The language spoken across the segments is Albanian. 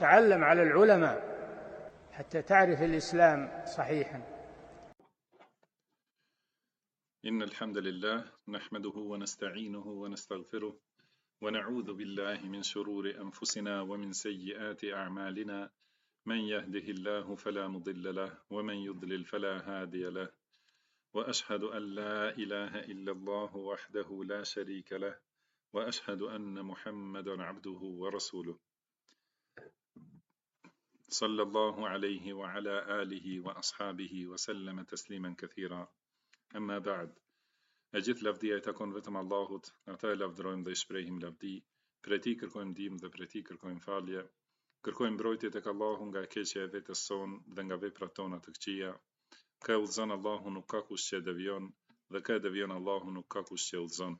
تعلم على العلماء حتى تعرف الإسلام صحيحا. إن الحمد لله نحمده ونستعينه ونستغفره ونعوذ بالله من شرور أنفسنا ومن سيئات أعمالنا، من يهده الله فلا مضل له ومن يضلل فلا هادي له، وأشهد أن لا إله إلا الله وحده لا شريك له، وأشهد أن محمدا عبده ورسوله، صلى الله عليه وعلى آله وأصحابه وسلم تسليما كثيرا. أما بعد، أجith lavdi e takon vetëm Allahut, ata e lavdërojmë dhe i shprehim lavdi, për ti kërkojmë ndihmë dhe për ti kërkojmë falje, kërkojmë mbrojtje tek Allahu nga e keqja e vetes son dhe nga veprat tona të këqija. Ka udhëzon Allahu nuk ka kush që devion, dhe ka devion Allahu nuk ka kush që udhëzon.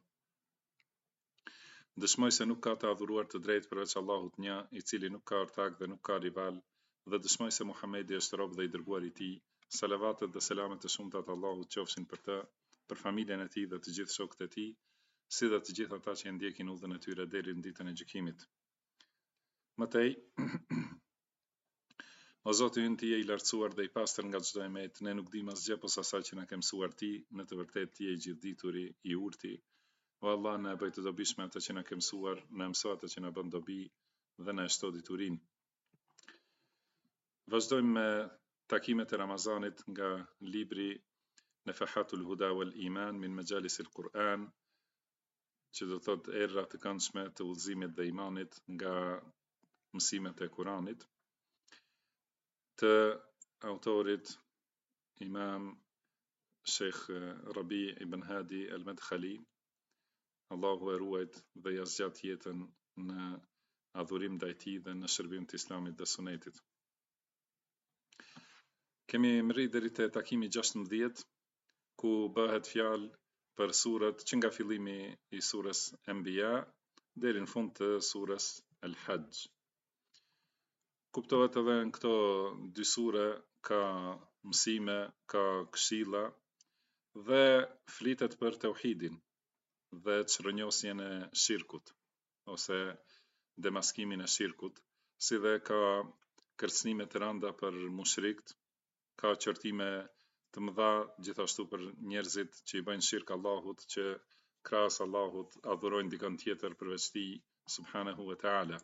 Dëshmoj se nuk ka të adhuruar të drejtë përveç Allahut një, i cili nuk ka ortak dhe nuk ka rival, dhe dëshmoj se Muhamedi është rob dhe i dërguar i tij. Salavatet dhe selamet e shumta të Allahut qofshin për të, për familjen e tij dhe të gjithë shokët e tij, si dhe të gjithë ata që e ndjekin udhën e tyre deri në ditën e gjykimit. Mëtej, o Zoti ynë, ti je i lartësuar dhe i pastër nga çdo emet, ne nuk dimë asgjë posa asaj që na ke mësuar ti, në të vërtetë ti je i gjithdituri, i urti. O Allah, na e bëj të dobishme atë që na ke mësuar, na mëso atë që na bën dobi dhe na shto diturinë. Vazhdojmë me takimet e Ramazanit nga libri Nafahatul Huda wal Iman min Majalis al-Quran, që do thotë erra të këndshme të udhëzimit dhe imanit nga mësimet e Kuranit, të autorit Imam Sheikh Rabi ibn Hadi al-Madkhali, Allahu e ruajt dhe ja zgjat jetën në adhurim ndaj tij dhe në shërbim të Islamit dhe Sunetit. Kemi mri deri te takimi 16, ku bëhet fjalë për surët që nga fillimi i surës Anbiya deri në fund të surës Al-Hajj. Kuptohet edhe në këto dy sure ka mësime, ka këshilla dhe flitet për tauhidin dhe çrënjosjen e shirkut ose demaskimin e shirkut, si dhe ka kërcënime të rënda për mushrikt, ka qortime të mëdha gjithashtu për njerëzit që i bëjnë shirk Allahut, që krahas Allahut adhurojnë dikën tjetër përveç tij subhanahu wa taala.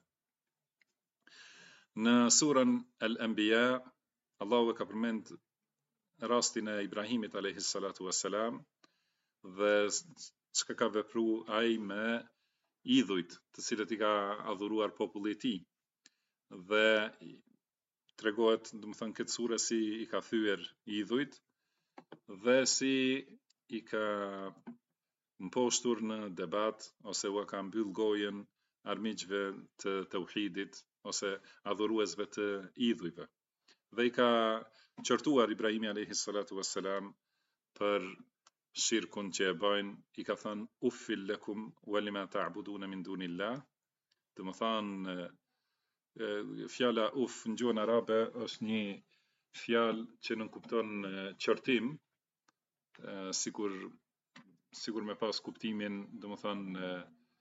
Në surën Al-Anbiya, Allahu ka përmend rastin e Ibrahimit alayhis salatu wassalam dhe çka ka vepruar ai me idhujt, të cilët i ka adhuruar populli i tij. Dhe tregohet, domethënë, këtë sure si i ka thyer idhujt dhe si i ka mposhtur në debat ose u ka mbyll gojen armiqve të tauhidit ose adhuruesve të idhujve. Dhe i ka qortuar Ibrahimi alayhis salatu wassalam për shirkun që e bëjnë, i ka thënë uffil lakum wa lima ta'buduna min dunillah. Domethënë, fjala uf në gjuhën arabe është një fjalë që nuk kupton qortim, sikur me pas kuptimin, domethënë,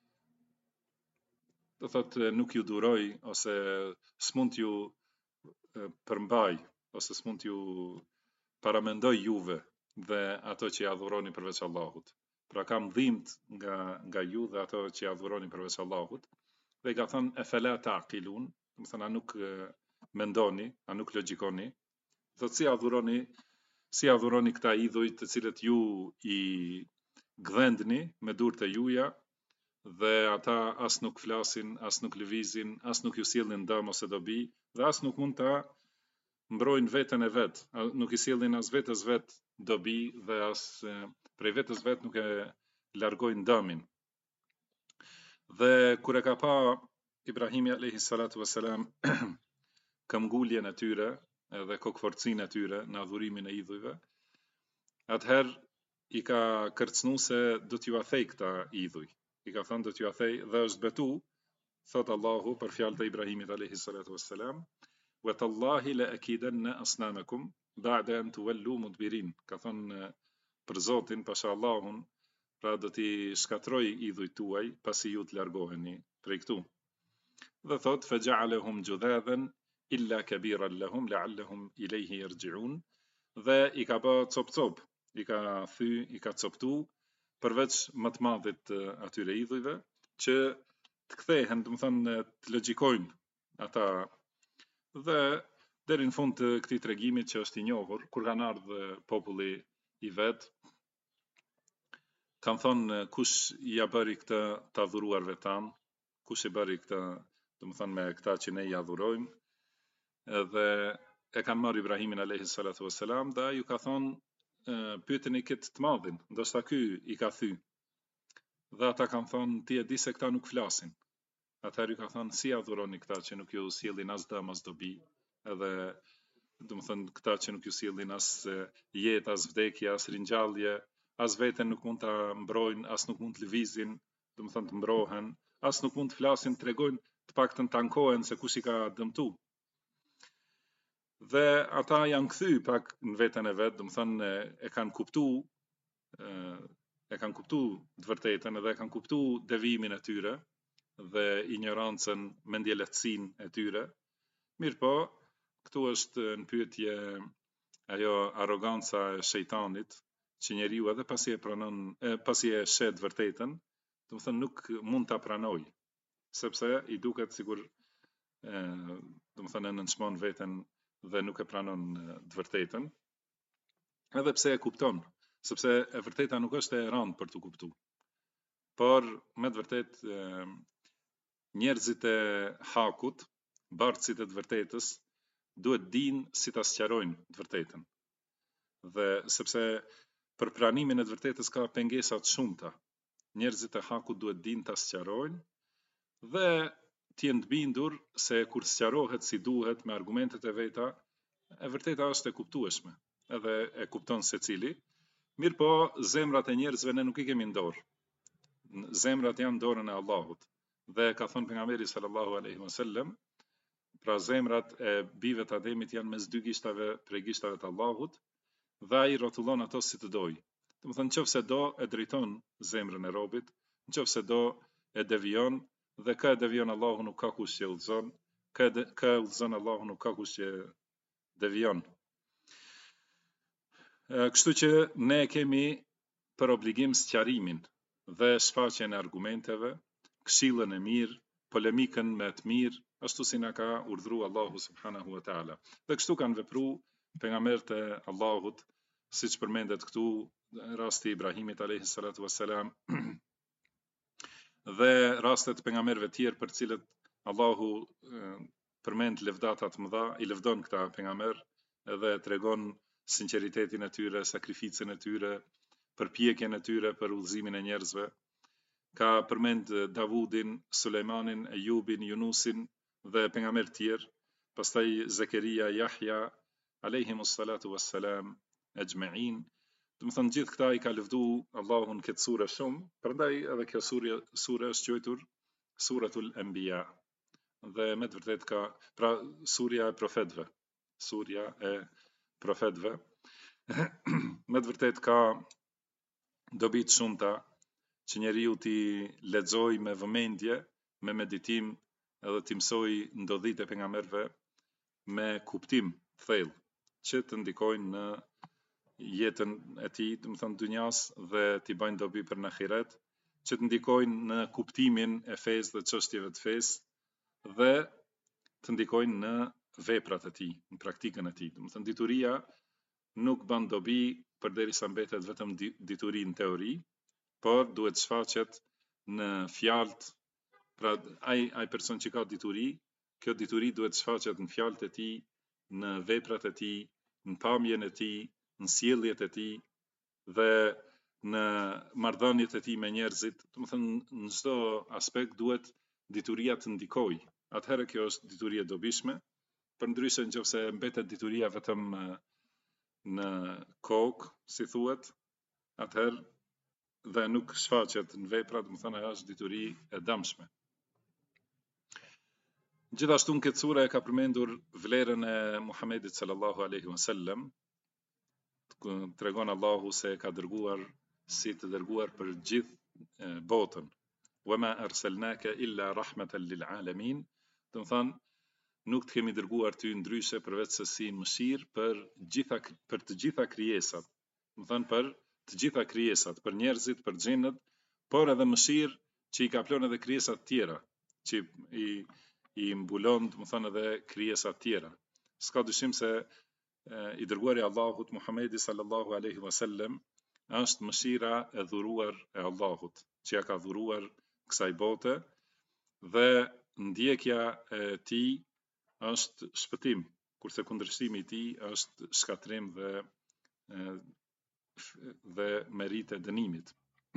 do thotë nuk ju duroj ose s'mund t'ju përmbaj ose s'mund t'ju paramendoj juve dhe ato që adhuroni përveç Allahut. Pra kam dhimbt nga ju dhe ato që adhuroni përveç Allahut. Dhe i ka thënë e fela taqilun, domethënë a nuk mendoni, a nuk logjikoni. Thotë si adhuroni këta idhuj të cilët ju i gdhendni me durët e juja, dhe ata as nuk flasin, as nuk lëvizin, as nuk ju sjellin dëm ose dobi, dhe as nuk mund ta mbrojnë veten e vet, nuk i sjellin as vetes vet dobi dhe as prej vetes vet nuk e largojnë dëmin. Dhe kur e ka pa Ibrahimi alayhi salatu wassalam këmbguljen e tyre edhe kokforcinë e tyre në adhurimin e idhujve, atëherë i ka kërcënu se do t'ju athej këta idhuj. I ka thënë do t'ju athej dhe është betu, thot Allahu për fjalët e Ibrahimit alayhi salatu wassalam, wa tallahi la akidanna asnamakum ba'da an tuwallu mudbirin. Ka thënë për Zotin, pasha Allahun, pra do t'i shkatroj idhujt tuaj pasi ju të largoheni prej këtu. Dhe thot faja'alahum judhadan illa kabiran lahum la'allahum ilayhi yarji'un. Dhe i ka bë cop, i ka thy, i ka coptu përveç më të madhit atyre idhujve që të kthehen, do të thonë të logjikojnë ata. Dhe deri në fund të këtij tregimi që është i njohur, kur kanë ardhur populli i vet, kanë thonë kush ja bëri këtë të adhuruarve tan, kush i bëri këtë, do të thonë me këta që ne i adhurojmë, edhe e kanë marrë Ibrahimin alayhi salatu wassalam, dhe ju ka thonë pyeteni këtë të madhin, ndoshta ky i ka thy. Dhe ata kanë thonë ti e di se këta nuk flasin. Atëherë ju ka thonë si adhuroni këta që nuk ju sjellin as dëm as dobi, edhe do të thonë këta që nuk ju sjellin as jetë, as vdekje, as ringjallje, as veten nuk mund ta mbrojnë, as nuk mund të lëvizin, do të thonë të mbrohen, as nuk mund të flasin, të tregojnë, të paktën të ankohen se kush i ka dëmtu. Dhe ata janë kthy pak në veten e vet, do të thonë e kanë kuptuar të vërtetën, edhe e kanë kuptuar devimin e tyre dhe ignorancën, mendjelehtësinë e tyre. Mirë po, këtu është në pyetje ajo arroganca e shejtanit, që njeriu edhe pasi e pranon, pasi e shet vërtetën, do të thonë nuk mund ta pranoj, sepse i duket sikur do të thonë nënçmon veten dhe nuk e pranon të vërtetën, edhe pse e kupton, sepse e vërteta nuk është e rëndë për të kuptuar. Por me të vërtet njerëzit e hakut, bartësit e të vërtetës, duhet dinë si ta sqarojnë të vërtetën. Dhe sepse për pranimin e të vërtetës ka pengesa të shumta. Njerëzit e hakut duhet dinë ta sqarojnë dhe të jenë të bindur se kur sqarohet si duhet me argumentet e veta, e vërteta është e kuptueshme, edhe e kupton secili. Mirë po, zemrat e njerëzve ne nuk i kemi në dorë. Zemrat janë në dorën e Allahut. Dhe ka thënë pejgamberi sallallahu alaihi wasallam, pra zemrat e bijve të Ademit janë mes dy gishtave prej gishtave të Allahut, dhe ai rrotullon ato si të dojë. Do të thonë nëse do e drejton zemrën e robit, nëse do e devijon, dhe ka e devijon Allahu nuk ka kush që e udhëzon, ka udhëzon Allahu nuk ka kush që devijon. Kështu që ne kemi për obligim sqarimin dhe shfaqjen e argumenteve, këshillën e mirë, polemikën me të mirë, ashtu si na ka urdhëruar Allahu subhanahu wa taala. Dhe kështu kanë vepruar pejgamberët e Allahut, siç përmendet këtu rasti i Ibrahimit alayhi salatu wassalam dhe rastet pejgamberëve tjerë për të cilët Allahu përmend lëvdata të mëdha, i lëvdon këta pejgamber edhe tregon sinqeritetin e tyre, sakrificën e tyre, përpjekjen e tyre për udhëzimin e njerëzve. Ka përmend Davudin, Sulejmanin, Ejubin, Yunusin dhe pejgamber tjerë, pastaj Zakaria, Yahya alayhimus salatu wassalam ajma'in. Do të thonë gjithë këta i ka lëvdu Allahun këtë sure shumë, prandaj edhe kjo sure është quajtur Suratul Anbiya. Dhe me të vërtet ka, pra surja e profetëve. Surja e profetëve. Me të vërtet ka dobi të shumta që njeriu t'i lexoj me vëmendje, me meditim, edhe t'i mësoj ndodhitë e pejgamberëve me kuptim thellë, që të ndikojnë në jetën e tij, do të thonë dunjas, dhe t'i bëjnë dobi për në ahiret, që të ndikojnë në kuptimin e fesë dhe çështjeve të fesë, dhe të ndikojnë në veprat e tij, në praktikën e tij. Do të thonë dituria nuk bën dobi përderisa mbetet vetëm dituri në teori, por duhet shfaqet në fjalët. Pra ai person që ka dituri, kjo dituri duhet shfaqet në fjalët e tij, në veprat e tij, në pamjen e tij, në sjelljet e tij dhe në marrëdhëniet e tij me njerëzit. Do të thonë në çdo aspekt duhet dituria të ndikojë. Atëherë kjo është dituri e dobishme. Përndryshe nëse mbetet dituria vetëm në kokë, si thuhet, atëherë dhe nuk shfaqet në vepra, do të thonë ajo është dituri e dëmshme. Gjithashtu në këtë sure ka përmendur vlerën e Muhamedit sallallahu alaihi wasallam. Tregon Allahu se ka dërguar si të dërguar për gjithë botën. wama arsalnaka illa rahmatan lil alamin. Do të thonë, nuk të kemi dërguar ty ndryshe përveç se si mëshirë për të gjitha krijesat. Do të thonë, për të gjitha krijesat, për njerëzit, për xhenët, por edhe mëshirë që i kaplon edhe krijesat tjera, që i mbulon, do të thonë, edhe krijesat tjera. S'ka dyshim se i dërguari Allahut Muhamedi sallallahu alaihi wasallam është mëshira e dhuruar e Allahut, që ja ka dhuruar kësaj bote, dhe ndjekja e tij është shpëtim, kurse kundërshtimi i tij është shkatrim dhe merit e dënimit.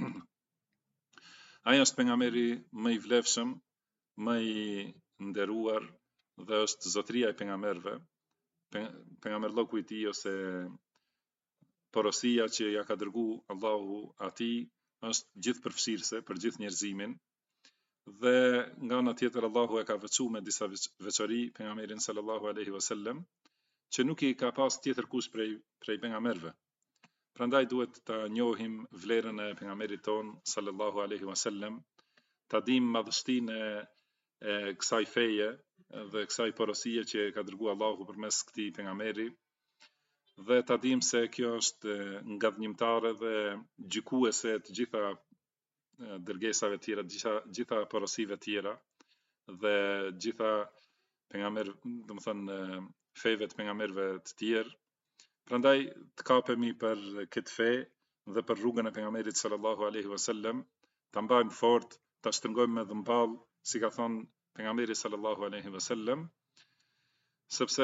Ai është pejgamberi më i vlefshëm, më i nderuar dhe është zotëria e pejgamberëve. Pejgamberlloku i tij ose porosia që ja ka dërgu Allahu atij është gjithëpërfshirëse për gjithë njerëzimin, dhe nga ana tjetër Allahu e ka veçuar me disa veçori pejgamberin sallallahu alaihi wasallam, që nuk i ka pas tjetër kush prej pejgamberëve. Prandaj duhet ta njohim vlerën e pejgamberit ton sallallahu alaihi wasallam, ta dim madhështinë e kësaj feje dhe kësaj porosie që ka dërguar Allahu përmes këtij pejgamberi, dhe ta dim se kjo është ngadhnimtare dhe gjykuese të gjitha dërgesave tjera, gjitha porosive tjera dhe gjitha pejgamberë, do të thonë, feve të pejgamberëve të tjerë. Prandaj të kapemi për këtë fe dhe për rrugën e pejgamberit sallallahu alaihi wasallam, ta mbajmë fort, ta shtrëngojmë me dhëmball, si ka thënë pejgamberi sallallahu alaihi wasallam, sepse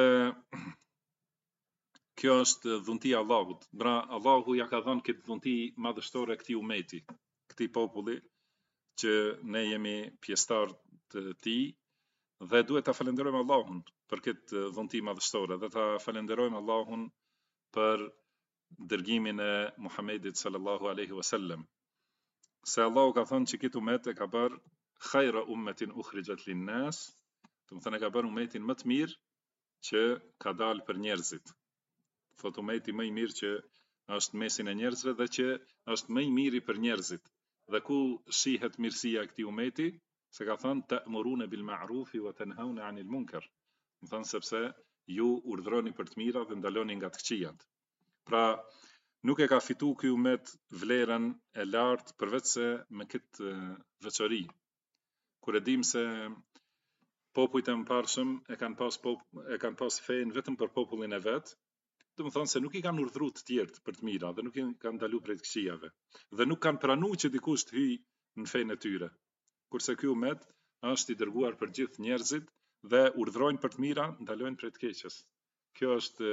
kjo është dhuntia e Allahut. Pra Allahu ja ka dhënë këtë dhunti madhështore këtij umeti, këtij populli, që ne jemi pjesëtar të tij, dhe duhet ta falenderojmë Allahun për këtë dhunti madhështore dhe ta falenderojmë Allahun për dërgimin e Muhamedit sallallahu alaihi wasallam. Se Allahu ka thënë që këtë umet e ka bërë khayra ummetin ukhrijat lin-nas, do të thonë e ka bërë umetin më të mirë që ka dalë për njerëzit. Thot umeti më i mirë që është mesin e njerëzve dhe që është më i miri për njerëzit. Dhe ku shihet mirësia e këtij umeti? Se ka thënë ta'muruna bil ma'rufi wa tanhauna 'anil munkar. Do thënë sepse ju urdhroni për të mira dhe ndaloni nga të këqijat. Pra, nuk e ka fitu ky umet vlerën e lartë përveç se me këtë veçori. Kur e dim se popujt e mëparshëm e kanë pas fen vetëm për popullin e vet, do të thonë se nuk i kanë urdhëruar të tjerët për të mira dhe nuk i kanë ndaluar prej të këqijave dhe nuk kanë pranuar që dikush të hyjë në fenë e tyre. Kurse ky umet është i dërguar për gjithë njerëzit dhe urdhrojnë për të mira, ndalojnë prej të keqes. Ky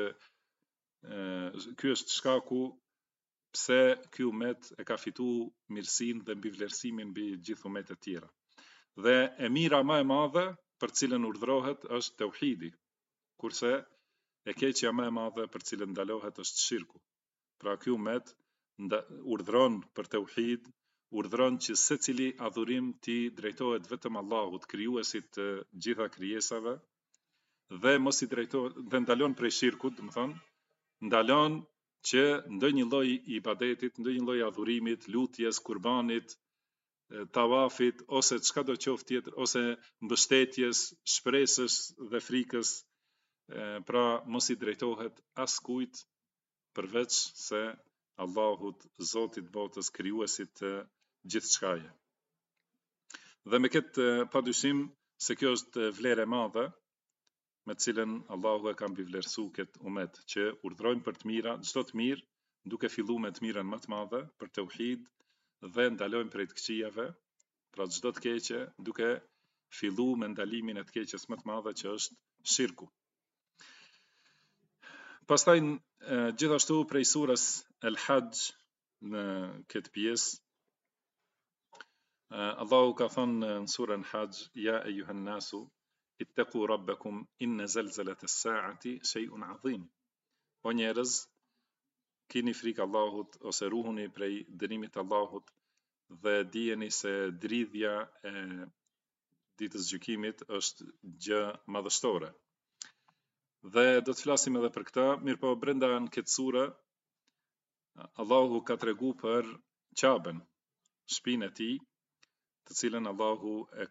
është shkaku pse ky umet e ka fituar mirësinë dhe mbivlerësimin mbi gjithë umetet tjera. Dhe e mira më e madhe për cilën urdhrohet është tauhidi, kurse e keqja më e madhe për cilën ndalohet është shirku. Pra ky umet urdhron për tauhid, urdhron që secili adhurim ti drejtohet vetëm Allahut, krijuesit të gjitha krijesave, dhe mos i drejtohet dhe ndalon prej shirkut, do të thonë, ndalon që ndonjë lloj ibadetit, ndonjë lloj adhurimit, lutjes, kurbanit, tawafit ose çka do qoftë tjetër, ose mbështetjes, shpresës dhe frikës, pra mos i drejtohet askujt përveç se Allahut, Zotit botës, krijuesit të gjithçkaje. Dhe me këtë padyshim se kjo është vlerë e madhe me cilën Allahu e ka mbivlerësuar këtë umet, që urdhrojnë për të mira, çdo të mirë, duke filluar me të mirën më të madhe për tauhid dhe ndalojnë prej të këqijave, pra çdo të keqe, duke filluar me ndalimin e të keqes më të madhe që është shirku. Pastaj gjithashtu prej surës El-Hajj në këtë pjesë, Allahu ka thënë në surën Hajj: Ja ejuhan nasu ittaqu rabbakum inna zalzalata as-sa'ati shay'un 'azim. O njerëz, keni frikë Allahut ose ruhuni prej dënimit të Allahut dhe dijeni se dridhja e ditës gjykimit është gjë madhështore. Dhe do të flasim edhe për këtë, mirëpo brenda në këtë sure Allahu ka tregu për Qaben, shtëpinë e tij, të cilën Allahu e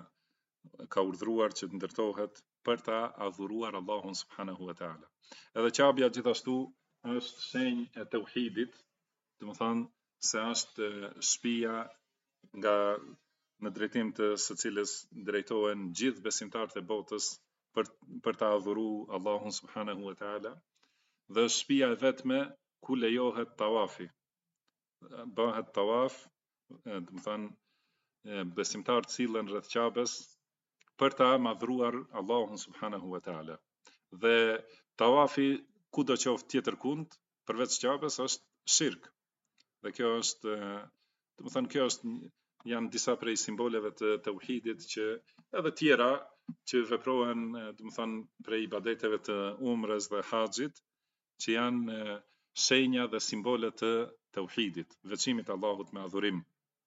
ka urdhëruar që të ndërtohet për ta adhuruar Allahun subhanahu wa taala. Edhe Qabja gjithashtu është shenjë e tauhidit, do të thonë se është shtëpia nga në drejtim të së cilës drejtohen gjithë besimtarët e botës për ta adhuruar Allahun subhanahu wa taala, dhe është shtëpia e vetme ku lejohet tawafi. Bëhet tawaf, do të thonë besimtarët sillen rreth Qabës për ta madhruar Allahun subhanahu wa taala. Dhe tawafi kudo qoftë tjetër kund përveç Qabës është shirk. Dhe kjo është, do të thonë, kjo është janë disa prej simboleve të tauhidit që edhe tjera që veprohen, do të thonë, prej ibadeteve të umrës dhe haxhit, që janë shenja dhe simbole të tauhidit, veçimit Allahut me adhurim.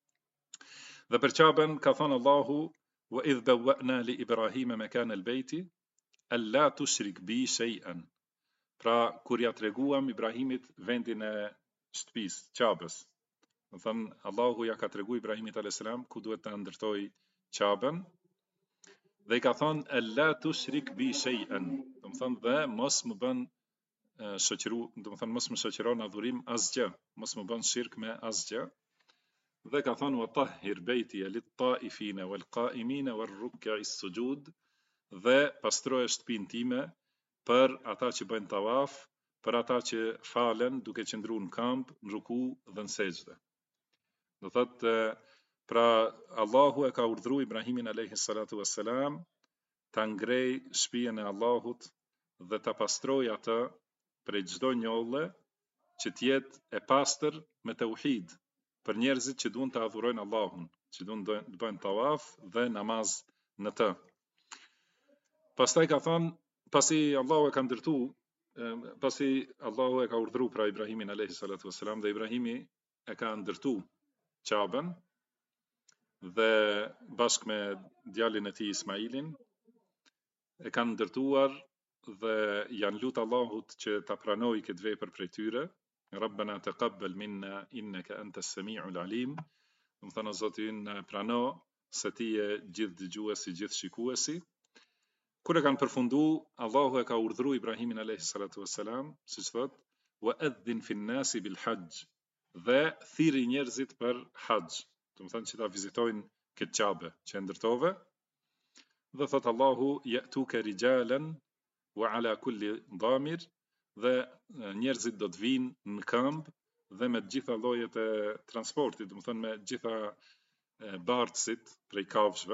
Dhe për Qabën ka thënë Allahu: "Wa idh bawwa'na li Ibrahima makana al-bayti alla tushrik bi shay'an." Pra kur ja treguam Ibrahimit vendin e shtëpisë, Qabës. Do thënë Allahu ja ka treguar Ibrahimit alayhis salam ku duhet ta ndërtoj Qabën. Dhe i ka thënë alla tushrik bi shay'an. Do thënë dhe mos më bën shoqëru, do të thonë mos më shoqëron adhurim asgjë, mos më bën shirk me asgjë. Dhe ka thënë wa tahhir baytiya lit-ta'ifina wal-qa'imina war-ruk'is sujud, dhe pastroje shtëpinë time për ata që bëjnë tawaf, për ata që falen duke qëndruar në këmbë, në ruku dhe në sejdë. Do thotë, pra Allahu e ka urdhëruar Ibrahimin alayhi salatu wassalam ta ngrej shtëpinë e Allahut dhe ta pastroj atë prej çdo njolle që të jetë e pastër me tauhid, për njerëzit që duan të adhurojnë Allahun, që duan të bëjnë tawaf dhe namaz në të. Pastaj ka thënë, pasi Allahu e ka ndërtu, pasi Allahu e ka urdhëruar pra Ibrahimin alayhi salatu wassalam, dhe Ibrahimi e ka ndërtu Qabën dhe bashkë me djalin e tij Ismailin e kanë ndërtuar dhe janë lutë Allahut që ta pranoj këtë vepër prej tyre. Rabbana taqabbal minna innaka antas samiul alim. Do të thonë Zoti ynë prano se ti je gjithë dëgjuesi, gjithë shikuesi. Kur e kanë përfundu, Allahu e ka urdhëruar Ibrahimin alayhi salatu wassalam, siç thotë, wa adhin fin nasi bil hajj, dhe thiri njerëzit për haxh, do të thonë që ta vizitojnë këtë Qabë që e ndërtove. Dhe thot Allahu ya'tuka rijalan wa ala kulli dhamir, dhe njerëzit do të vinë në këmbë dhe me të gjitha llojet e transportit, do të thonë me të gjitha bartësit prej kafshëve.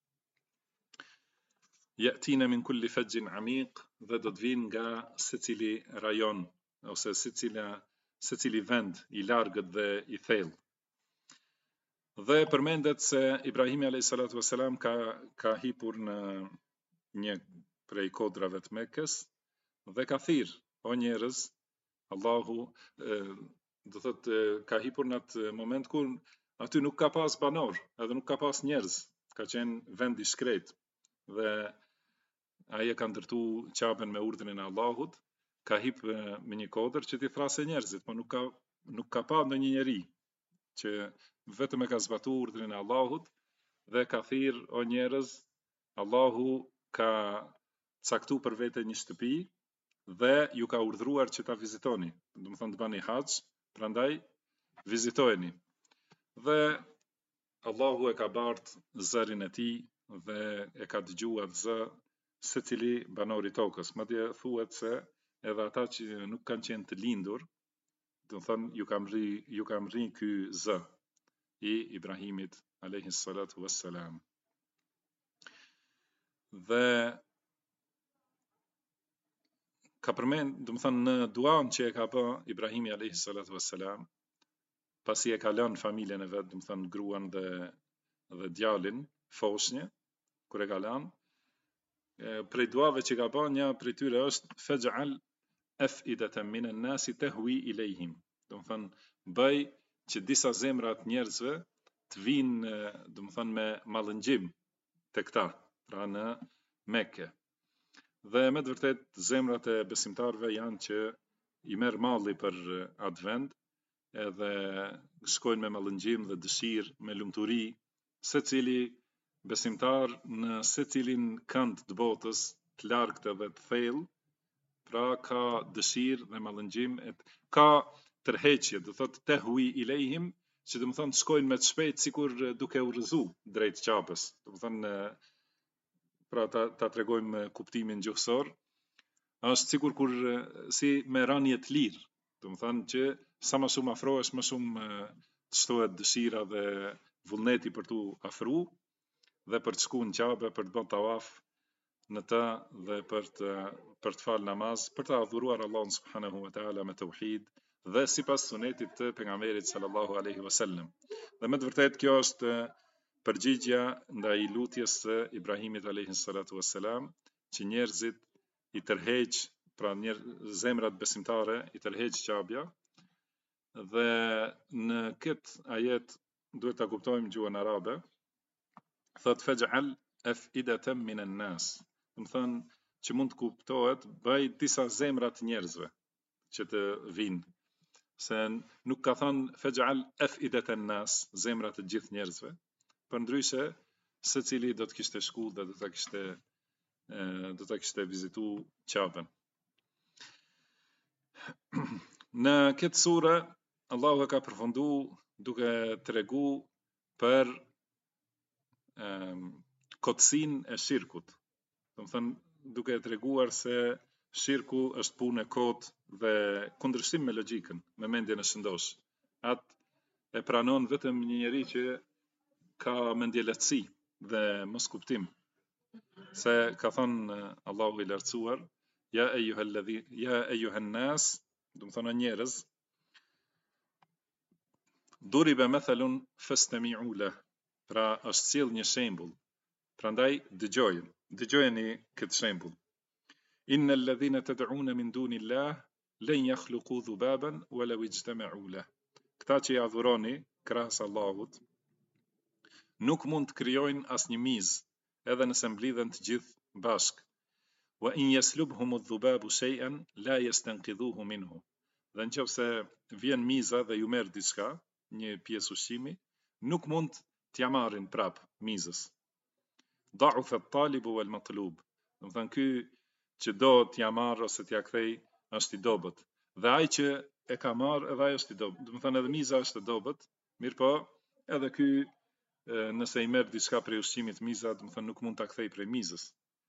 Ya'tina min kulli fajjin amiq, dhe do të vinë nga secili rajon ose secili vend i largët dhe i thellë. Dhe përmendet se Ibrahimi alayhis salatu wassalam ka hipur në një prej kodrave të Mekës dhe ka thirr: o njerëz, Allahu do thotë ka hipur në atë moment kur aty nuk ka pas banor, edhe nuk ka pas njerëz, ka qenë vend i shkret, dhe ai e ka ndërtu Qabën me urdhrin e Allahut, ka hip me një kodër që t'i thrasë njerëzit, po nuk ka pa ndonjë njeri që vetëm e ka zbatu urdhrin e Allahut dhe ka thirr: o njerëz, Allahu ka caktu për vete një shtëpi dhe ju ka urdhruar që ta vizitoni, do të thonë të bani haxh, prandaj vizitojeni. Dhe Allahu e ka bart zërin e tij dhe e ka dëgjuar zë secili banor i tokës. Madje thuhet se edhe ata që nuk kanë qenë të lindur, do të thonë ju ka mri ky zë i Ibrahimit alayhi salatu wassalam. Dhe ka përmend, do të thonë, në duan që e ka bë Ibrahimi alayhi salatu wassalam, pasi e ka lënë familjen e vet, do të thonë gruan dhe djalin foshnjë, kur e ka lënë, prej duave që ka bë, një prej tyre është faj'al af'idatan min an-nasi tahwi ilayhim. Do të thonë bëj që disa zemra të njerëzve të vinë, do të thonë, me mallëngjim tek ta, pra në Mekë. Dhe me të vërtet zemrat e besimtarëve janë që i merr malli për atë vend, edhe shkojnë me mallëngjim dhe dëshirë, me lumturi, secili besimtar në secilin kënd të botës, të largët dhe të thellë, pra ka dëshirë dhe mallëngjim, ka tërheqje, do thotë tehwi ilejhim, që do të thonë shkojnë me të shpejt sikur duke u rrëzu drejt qapës. Do të thonë pra ta tregojmë kuptimin gjuhësor, është sikur kur si me rënje të lirë, do të thonë që sa më shumë afrohesh, më shumë të shtohet dëshira dhe vullneti për tu afru dhe për të shkuar në Qabe, për të bërë tawaf në të dhe për të falë namaz, për të adhuruar Allahun subhanahu wa taala me tauhid dhe sipas sunetit të pejgamberit sallallahu alaihi wasallam. Dhe me të vërtetë kjo është përgjigja ndaj lutjes së Ibrahimit alayhi salatu wassalam, që njerëzit i tërheq, pra zemrat besimtare i tërheq Qabja, dhe në këtë ajet duhet ta kuptojmë gjuhën arabe, thot fej'al afidatan minan nas, do të thonë që mund të kuptohet bëj disa zemra të njerëzve që të vinë, se nuk ka thënë fej'al afidatan nas, zemra të gjithë njerëzve, përndryshe secili do të kishte shku dhe do ta kishte vizitu Qabën. Në këtë sure Allahu e ka përfundu duke tregu për kotësin e shirkut. Do të thënë duke treguar se shirku është punë e kotë dhe kundërshtim me logjikën, me mendjen e shëndosh. Atë e pranon vetëm një njeri që ka mendje lehtësi dhe mos kuptim. Se ka thënë Allahu i lartësuar, ja ejuhan nas, do të thonë njerëz, duriba mathalun fastami'u lah, pra është sjell një shembull, prandaj dëgjojeni këtë shembull. Innal ladhina tad'una min dunillah lan yakhluqu dhubaban walau ijtama'u lah. Këta që i adhuroni krahas Allahut nuk mund të krijojnë asnjë mizë, edhe nëse mblidhen të gjithë bashk. Wa in yaslubhum adh-dhubabu shay'an la yastanqidhuhu minhu. Dhe nëse vjen miza dhe ju merr diçka, një pjesë ushqimi, nuk mund t'ja marrin prap mizës. Da'ufa at-talibu wal-matlub. Do të thënë ky që do t'ja marr ose t'ja kthej është i dobët. Dhe ai që e ka marr edhe ai është i dobët. Do të thënë edhe miza është e dobët, mirëpo edhe ky nëse i merr diçka prej ushqimit miza, do të thënë nuk mund ta kthej prej mizës.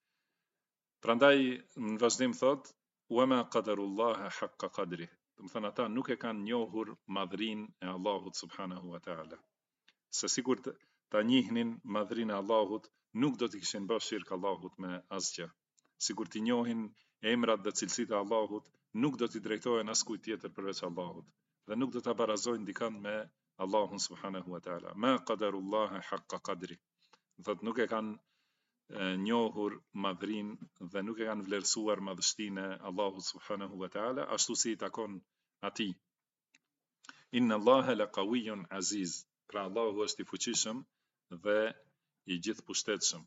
Prandaj në vazhdim thot, wa ma qadarullaha haqqa qadri. Do të thënë ata nuk e kanë njohur madhrinë e Allahut subhanahu wa taala. Se sikur ta njihnin madhrinë e Allahut, nuk do t'i kishin bërë shirk Allahut me asgjë. Sikur t'i njohin emrat dhe cilësitë e Allahut, nuk do t'i drejtohen askujt tjetër përveç Allahut, dhe nuk do ta barazojnë dikant me Allahun subhanahu wa taala. Ma qadarullaha haqqa qadri. Thot nuk e kanë njohur madhrinë dhe nuk e kanë vlerësuar madhështinë e Allahut subhanahu wa taala ashtu si i takon atij. Inna Allaha laqawiyyun aziz. Pra Allahu është i fuqishëm dhe i gjithëpushtetshëm.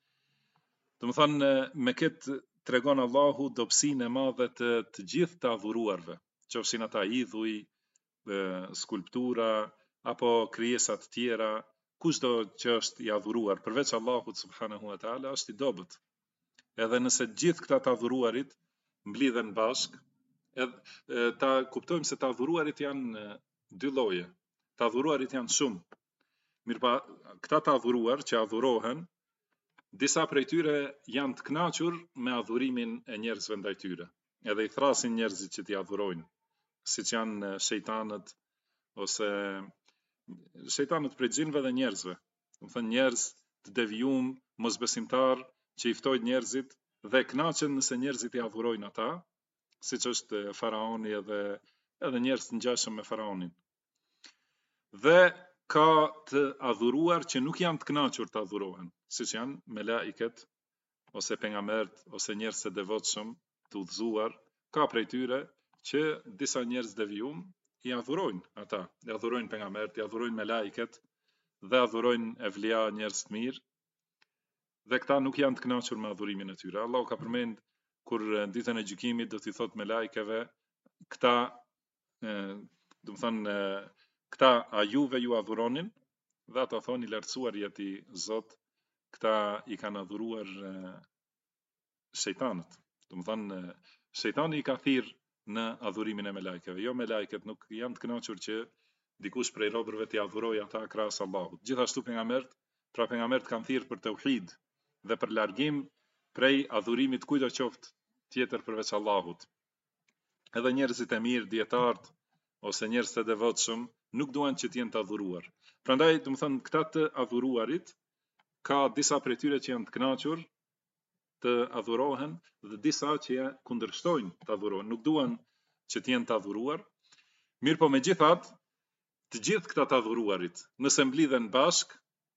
Do të thonë me këtë tregon Allahu dobësinë e madhe të gjithë të adhuruarve, qofshin ata idhuj, skulptura apo krijesa të tjera, kushdo që është i adhuruar përveç Allahut subhanahu wa taala është i dobët. Edhe nëse gjithë këta të adhuruarit mblidhen bashk, ta kuptojmë se të adhuruarit janë dy lloje. Të adhuruarit janë shumë. Mirëpa këta të adhuruar që adhurohen, disa prej tyre janë të kënaqur me adhurimin e njerëzve ndaj tyre. Edhe i thrasin njerëzit që t'i adhurojnë, siç janë shejtanët ose shejtanët prej xhinëve dhe njerëzve. Do të thënë njerëz të devijum, mosbesimtar që i ftojnë njerëzit dhe kënaqen nëse njerëzit i adhurojnë ata, siç është faraoni edhe njerëz të ngjashëm me faraonin. Dhe ka të adhuruar që nuk janë të kënaqur të adhurohen, siç janë melaiket ose pejgamberët ose njerëz të devotshëm, të udhëzuar, ka prej tyre që disa njerëz devijum i adhurojnë ata, i adhurojnë pejgamberët, i adhurojnë melaiket dhe adhurojnë evlia, njerëz të mirë. Dhe këta nuk janë të kënaqur me adhurimin e tyre. Allahu ka përmend kur ditën e gjykimit do t'i thotë melaikeve, këta, do të thonë, këta a juve ju adhuronin dhe ata thonë i lartësuar jeti Zot, këta i kanë adhuruar shejtanët. Domethënë shejtani i ka thirrë në adhurimin e melekëve. Jo, melekët nuk janë të kënaqur që dikush prej robërve t'i adhurojë ata krahas Allahut. Gjithashtu pejgamberët kanë thirrë për tauhid dhe për largim prej adhurimit kujdo qoftë tjetër përveç Allahut. Edhe njerëzit e mirë, dietarët ose njerëz të devotshëm nuk duan që të jenë të adhuruar. Prandaj, domethënë këta të adhuruarit ka disa prej tyre që janë të kënaqur të adhurohen dhe disa që kundërshtojnë të adhurohen, nuk duan që të jenë të adhuruar. Mirë po megjithatë, të gjithë këta të adhuruarit, nëse mblidhen bashk,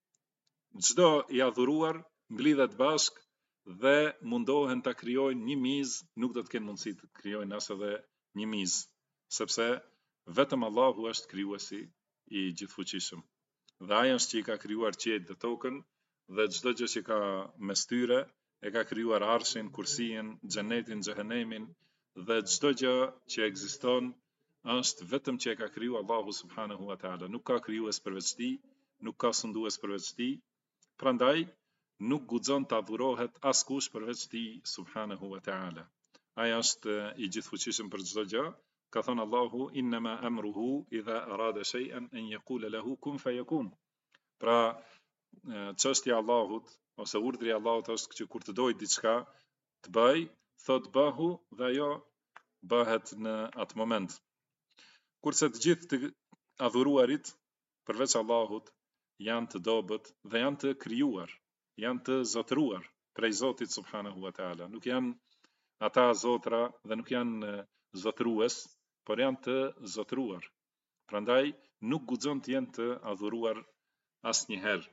çdo i adhuruar mblidhet bashk dhe mundohen ta krijojnë një mizë, nuk do të kenë mundësi të krijojnë as edhe një mizë, sepse vetëm Allahu është krijuesi i gjithfuqishëm. Dhe ai është që i ka krijuar qiejt dhe tokën dhe çdo gjë që ka mes tyre, e ka krijuar arshin, kursijen, xhenetin, xhehenemin dhe çdo gjë që ekziston është vetëm që e ka kriju Allahu subhanahu wa taala. Nuk ka krijues përveç tij, nuk ka sundues përveç tij. Prandaj nuk guxon të adhurohet askush përveç tij subhanahu wa taala. Ai është i gjithfuqishëm për çdo gjë. Ka thënë Allahu inma amruhu idha arada shay'an an yaqula lahu kun fayakun. Pra çështja e Allahut ose urdhri i Allahut është që kur të dojë diçka të bëj, thot bëhu dhe ajo bëhet në atë moment. Kurse të gjithë të adhuruarit përveç Allahut janë të dobët dhe janë të krijuar, janë të zotëruar prej Zotit subhanahu wa taala. Nuk janë ata zotra dhe nuk janë zotërues, por janë të zotëruar. Prandaj nuk guxon të jenë të adhuruar asnjëherë.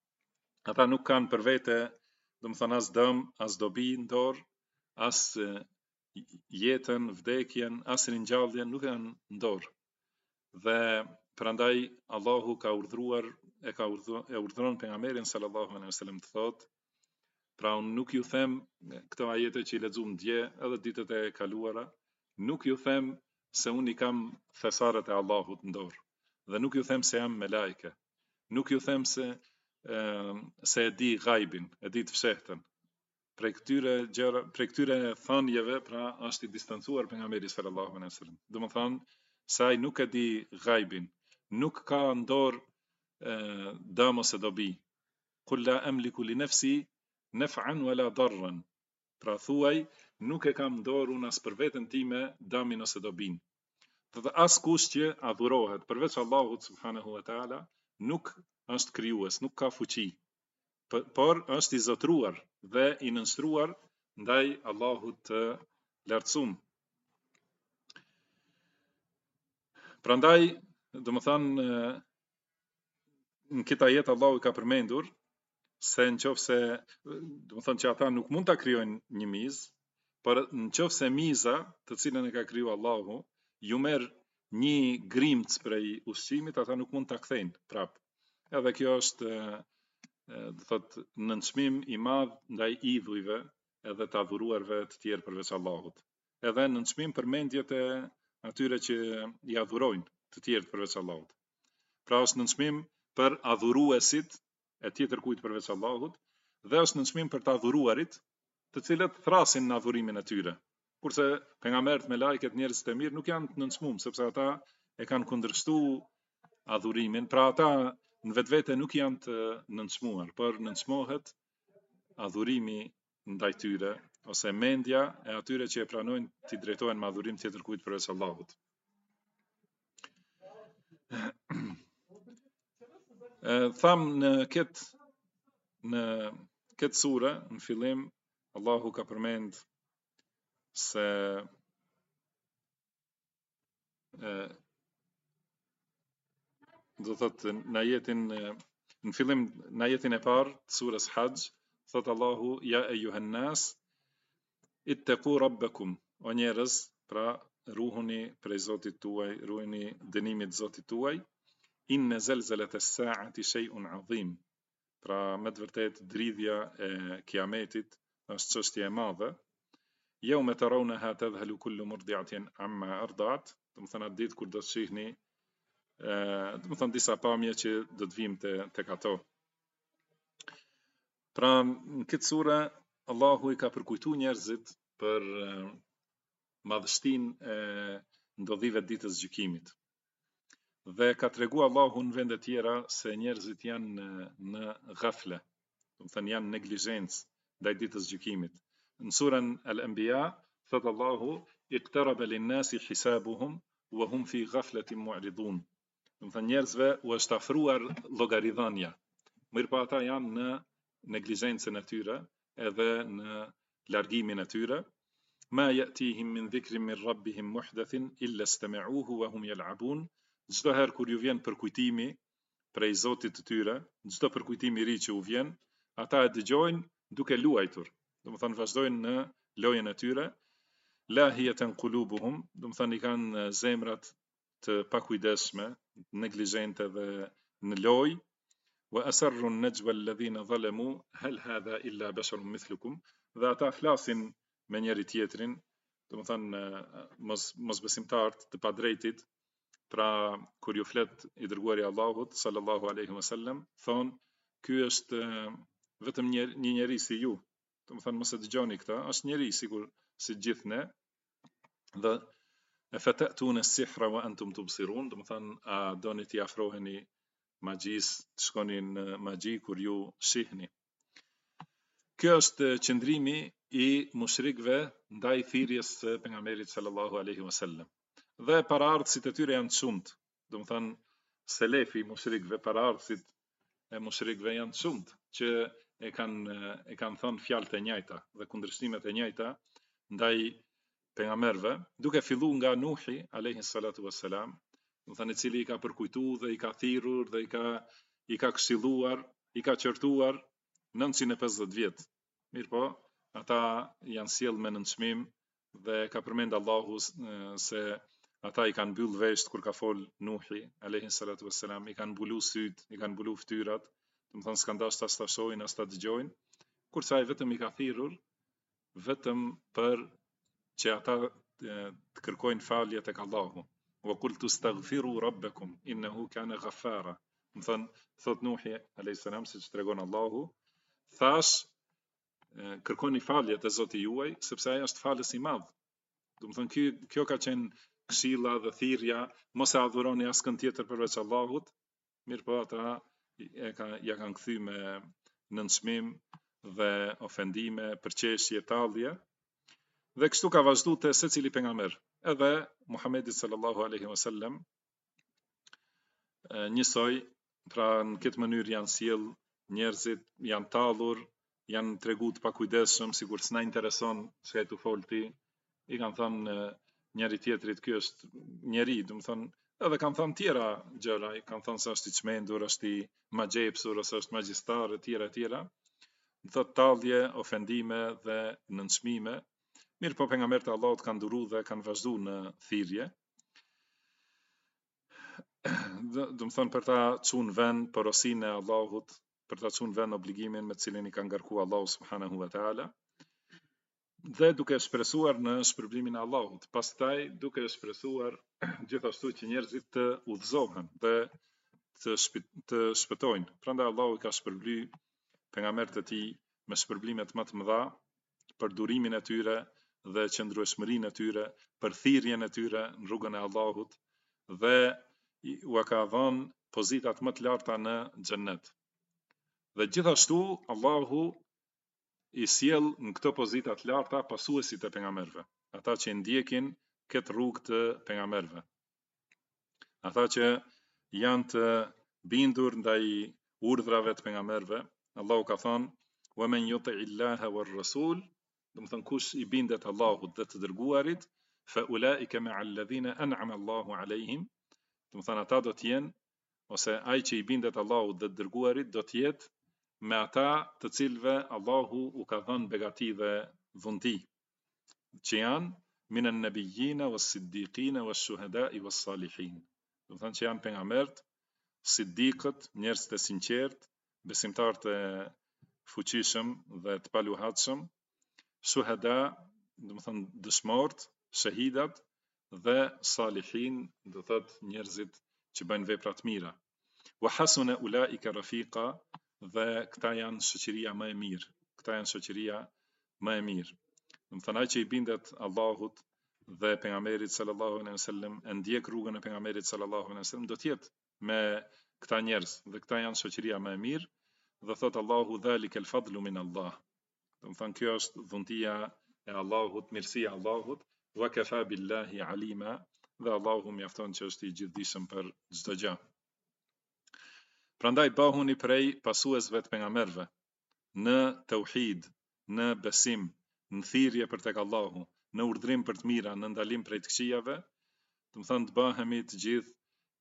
Ata nuk kanë për vete, domethënë as dëm, as dobi në dorë, as jetën, vdekjen, as ringjalljen nuk janë në dorë. Dhe prandaj Allahu ka urdhëruar, e urdhëron pejgamberin sallallahu alaihi wasallam të thotë, pra unë nuk ju them këto ajete që i lexuam dje edhe ditët e kaluara, nuk ju them se unë i kam thesaret e Allahut në dorë, dhe nuk ju them se jam me lajke, nuk ju them se e di gajbin, e di të fshehtën. Prej këtyre thanjeve, pra është i distancuar pejgamberi sallallahu alaihi wasallam. Domethënë, se ai nuk e di gajbin, nuk ka në dorë dëm ose dobi. Qul la amliku li nafsi naf'an wala darran. Pra thuaj, nuk e kam në dorë unë as për veten time dëmin ose dobin. Dhe askush që adhurohet përveç Allahut subhanahu wa taala nuk është krijues, nuk ka fuqi, por është i zotëruar dhe i nënshtruar ndaj Allahut të lartësuar. Prandaj, domethënë në këtë ajet Allahu ka përmendur se nëse domethënë që ata nuk mund ta krijojnë një mizë, por nëse miza, të cilën e ka krijuar Allahu, ju merr një grimc prej ushqimit, ata nuk mund ta kthejnë prap. Edhe kjo është do thotë nënçmim i madh ndaj idhujve edhe të adhuruarve të tjerë përveç Allahut. Edhe nënçmim për mendjet e atyre që i adhurojnë të tjerë përveç Allahut. Pra është nënçmim për adhuruesit e tjetër kujt përveç Allahut dhe është nënçmim për të adhuruarit, të cilët thrasin në adhurimin e tyre. Kurse pejgamberët me lajket, njerëzit e mirë nuk janë të nënçmuar, sepse ata e kanë kundërshtuar adhurimin, pra ata në vetvete nuk janë të nënçmuar, por nënçmohet adhurimi ndaj tyre ose mendja e atyre që e pranojnë të drejtohen me adhurim tjetër kujt përveç Allahut. Tham në këtë sure, në fillim, Allahu ka përmend se do thotë në fillim në ajetin e parë të surës Hajj, thot Allahu ja ejuhan nas ittaqu rabbakum, o njerëz, pra ruhuni prej Zotit tuaj, ruhuni dënimit Zotit tuaj, inna zalzalata as-sa'ati shay'un 'azim. Pra me të vërtet dridhja e kiametit është çështje e madhe. Yawma tarawnaha tadhhalu kullu murdi'atin amma arda'at, do të thënë atë ditë kur do të shihni Do të thënë disa pamje që do të vim tek ato. Pra në këtë sure Allahu i ka përkujtuar njerëzit për madhështinë e ndodhive ditës gjykimit. Dhe ka tregu Allahu në vende tjera se njerëzit janë në ghafle, do të thënë janë neglizhencë ndaj ditës gjykimit. Në surën Al-Anbiya thot Allahu iqtaraba lin-nasi hisabuhum wa hum fi ghaflatin mu'ridun. Do të thënë njerëzve u është afruar llogaridhënia, mirëpo ata janë në neglizhencën e tyre edhe në largimin e tyre. Ma ya'tihim min dhikrin min rabbihim muhdathin illa istama'uhu wa hum yal'abun. Çdo herë kur ju vjen përkujtimi prej Zotit të tyre, çdo përkujtim i ri që u vjen, ata e dëgjojnë duke luajtur. Do të thënë vazhdojnë në lojën e tyre. Lahiyatan qulubuhum, do të thënë i kanë zemrat të pakujdesshme, neglizhente dhe në lojë. Wa asarru an-najwa alladhina zalamu hal hadha illa basharun mithlukum. Dhe ata flasin me njëri tjetrin, do të thënë mosbesimtarët të padrejtit. Pra kur ju flet i dërguari Allahut sallallahu alaihi wasallam, thon ky është vetëm një njerëz si ju. Do të thënë mos e dëgjoni këtë, është njerëz sikur si gjithë ne. Dhe e fatatun as-sihra wa antum tubsirun, do të thënë a doni t'i afroheni magjisë, të shkoni në magji kur ju shihni. Kjo është qëndrimi i mushrikëve ndaj thirrjes së pejgamberit sallallahu alaihi wasallam. Dhe paraardhësit e tyre janë të shumtë. Do të thënë selefi mushrikëve, paraardhësit e mushrikëve janë të shumtë që e kanë thënë fjalët e njëjta dhe kundërshtimet e njëjta ndaj pejgamberëve, duke filluar nga Nuhi alayhi salatu wassalam, do të thënë i cili i ka përkujtuar dhe i ka thirrur dhe i ka këshilluar, i ka qortuar 950 vjet. Mirpo, ata janë sjellë me nënçmim dhe ka përmend Allahu se ata i kanë mbyll vesht kur ka fol Nuhi alayhi salatu wassalam, i kanë mbulu syt, i kanë mbulu fytyrat, do të thënë s'kan dashur as ta shohin as ta dëgjojnë, kurse ai vetëm i ka thirrur vetëm për që ata të kërkojnë falje tek Allahu. Wa qultu astaghfiru rabbakum innahu kana ghaffara. Do thënë thot Nuhi alayhi salam, siç tregon Allahu, thash kërkoni falje te Zoti juaj sepse ai është falës i madh. Do të thënë kjo ka qenë këshilla dhe thirrja, mos e adhuroni askën tjetër përveç Allahut. Mirpo ata ja kanë kthyr me nënçmim dhe ofendime, përqeshje, tallje. Dhe kështu ka vazhduar te secili pejgamber. Edhe Muhamedi sallallahu alaihi wasallam njësoj, pra në këtë mënyrë janë sjell njerëzit, janë tallur, janë treguar të pakujdesshëm, sikur s'na intereson çka tu fol ti. I kanë thënë njëri tjetrit ky është njeri, do të thonë, edhe kanë thënë tjera gjëra, i kanë thënë se është i çmendur, është i magjepsur, ose është magjistar e tjera. Do tallje, ofendime dhe nënçmime. Mirë po pejgamberët e Allahut kanë duruar dhe kanë vazhduar në thirrje. Do të thonë për ta çunë vend porosinë e Allahut, për ta çunë vend obligimin me të cilin i ka ngarkuar Allahu subhanahu wa taala. Dhe duke shpresuar në shpërblimin e Allahut, pastaj duke shpresuar gjithashtu që njerëzit të udhëzohen dhe të shpëtojnë. Prandaj Allahu i ka shpërbly pejgamberët e tij me shpërblimet më të mëdha për durimin e tyre dhe qëndrueshmërinë e tyre, për thirrjen e tyre në rrugën e Allahut dhe u ka dhënë pozitat më të larta në xhennet. Dhe gjithashtu Allahu i sjell në këto pozita të larta pasuesit e pejgamberëve, ata që ndjekin këtë rrugë të pejgamberëve, ata që janë të bindur ndaj urdhrave të pejgamberëve. Allahu ka thënë: "Wa man yuti'i Allaha war-rasul", do të thënë kush i bindet Allahut dhe të dërguarit, fa ulaika ma'a alladhina an'ama Allahu 'alayhim, do të thënë ata do të jenë, ose ai që i bindet Allahut dhe të dërguarit do të jetë me ata të cilëve Allahu u ka dhënë begati dhe dhunti, që janë minan nabiyina was-siddiqina wash-shuhada'i was-salihin. Do të thënë që janë pejgamberët, siddiqët, njerëz të sinqertë, besimtarë të fuqishëm dhe të paluhatshëm, shuhada, do të thënë dëshmorët, shahidat dhe salihin, do thotë njerëzit që bëjnë vepra të mira. Wa hasuna ulaika rafiqa, dhe këta janë shoqëria më e mirë. Këta janë shoqëria më e mirë. Do të thonë ai që i bindet Allahut dhe pejgamberit sallallahu alaihi wasallam, e ndjek rrugën e pejgamberit sallallahu alaihi wasallam, do të jetë me këta njerëz, dhe këta janë shoqëria më e mirë. Dhe thot Allahu dhalika al-fadlu min Allah. Do të thonë kjo është dhuntia e Allahut, mirësia e Allahut, wa kafa billahi alima, dhe Allahu mjafton që është i gjithdijshëm për çdo gjë. Prandaj bahuni prej pasuesve të pejgamberëve në tauhid, në besim, në thirrje për tek Allahu, në urdhrim për të mira, në ndalim prej të këqijave. Do të thonë të bëhemi të gjithë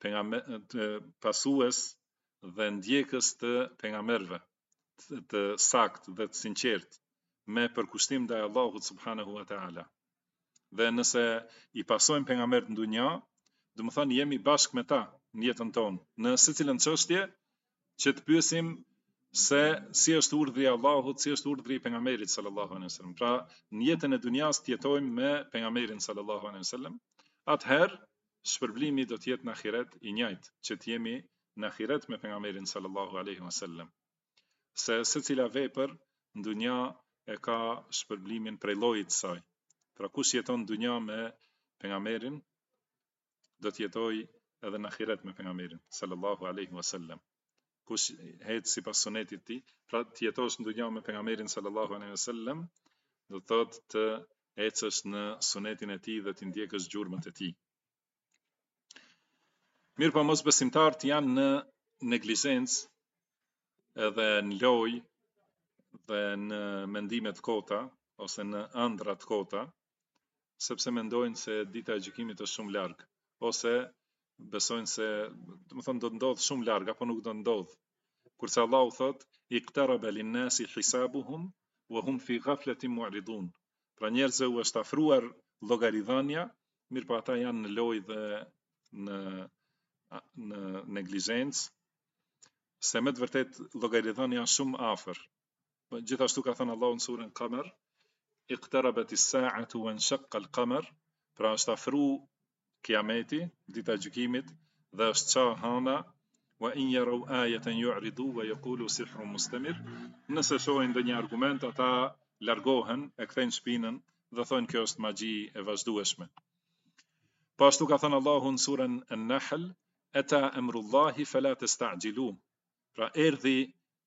pasues dhe ndjekës të pejgamberëve, të sakt dhe të sinqert, me përkushtim ndaj Allahut subhanahu wa taala. Dhe nëse i pasojmë pejgamberët në dunja, do të thonë jemi bashkë me ta në jetën tonë, në secilën çështje që të pyesim se si është urdhri i Allahut, si është urdhri i pejgamberit sallallahu alaihi wasallam. Pra, në jetën e dunjas të jetojmë me pejgamberin sallallahu alaihi wasallam, atëherë shpërblimi do të jetë në ahiret i njëjtë, që të jemi në ahiret me pejgamberin sallallahu alaihi wasallam. Se secila vepër në dunja e ka shpërblimin prej llojit të saj. Pra kush jeton në dunja me pejgamberin, do të jetojë edhe në ahiret me pejgamberin sallallahu alaihi wasallam. Kush ecë sipas sunetit të tij, pra të jetosh në dunja me pejgamberin sallallahu alaihi wasallam, do të thotë të ecësh në sunetin e tij dhe të ndjekësh gjurmët e tij. Mirë, po mosbesimtarët janë në neglizhencë edhe në lojë dhe në mendime të kota ose në ëndra të kota, sepse mendojnë se dita e gjykimit është shumë larg, ose besojnë se, do të thonë, do të ndodh shumë larg apo nuk do të ndodh. Kurse Allahu thot: "Iqtaraba lin-nasi hisabuhum wa hum fi ghaflatin mu'ridun." Pra njerëzve u është afruar llogaridhënia, mirë po ata janë në lojë dhe në neglizhencë, se me të vërtet llogaridhënia është shumë afër. Gjithashtu ka thënë Allahu në surën Qamar: "Iqtarabat as-sa'atu wa inshaqqa al-qamar." Pra është afru kiameti, dita e gjykimit, dhe është çah hana. Wa in yaraw ayatan yu'ridu wa yaqulu sihrun mustamir. Nëse shohin ndonjë argument, ata largohen, e kthejnë shpinën dhe thonë kjo është magji e vazhdueshme. Po ashtu ka thënë Allahu në surën An-Nahl: "Ata amrullahi fala tasta'jilu." Pra erdhi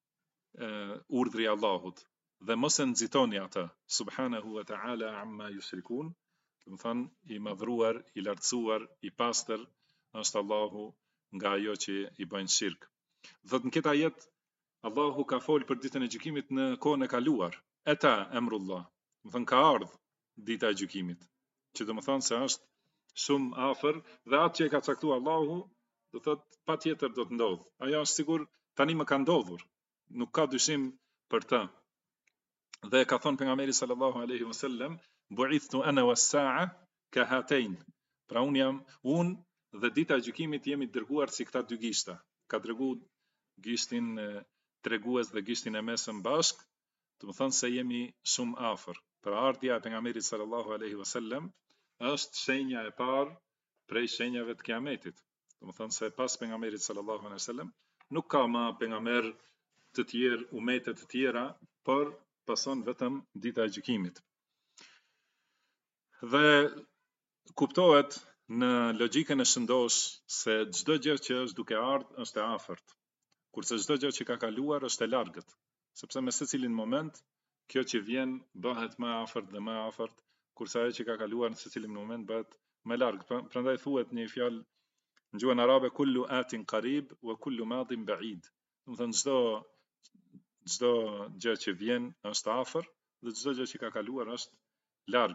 urdhri i Allahut dhe mos e nxitoni atë, subhanahu wa ta'ala amma yushrikun. Do të thonë i madhruar, i lartësuar, i pastër është Allahu nga ajo që i bëjnë shirk. Thot në këtë ajet Allahu ka folë për ditën e gjykimit në kohën e kaluar. Ata emrullah, do të thonë ka ardhur dita e gjykimit, që do të thonë se është shumë afër, dhe atë që e ka caktuar Allahu, do thot patjetër do të ndodh. Ajo është sigur tani më ka ndodhur, nuk ka dyshim për të. Dhe ka thonë pejgamberi sallallahu alaihi wasallam: "Bu'ithtu ana was-sa'a ka hatayn." Pra unë dhe dita e gjykimit jemi dërguar si këta dy gishta. Ka dërguar gishtin tregues dhe gishtin e mesëm bashk, do të thonë se jemi shumë afër. Pra ardhja e pejgamberit sallallahu alaihi wasallam është shenja e parë prej shenjave të kiametit. Do të thonë se pas pejgamberit sallallahu alaihi wasallam nuk ka më pejgamber të tjerë, umete të tjera, por pason vetëm dita e gjykimit. Dhe kuptohet në logjikën e shëndosh se çdo gjë që është duke ardhur është e afërt, kurse çdo gjë që ka kaluar është e largët, sepse me secilin moment kjo që vjen bëhet më afërt dhe më afërt, kurse ajo që ka kaluar në secilin moment bëhet më larg. Prandaj thuhet një fjalë në gjuhën arabe: kullu atin qarib wa kullu madin ba'id. Do të thonë çdo gjë që vjen është afër dhe çdo gjë që ka kaluar është larg.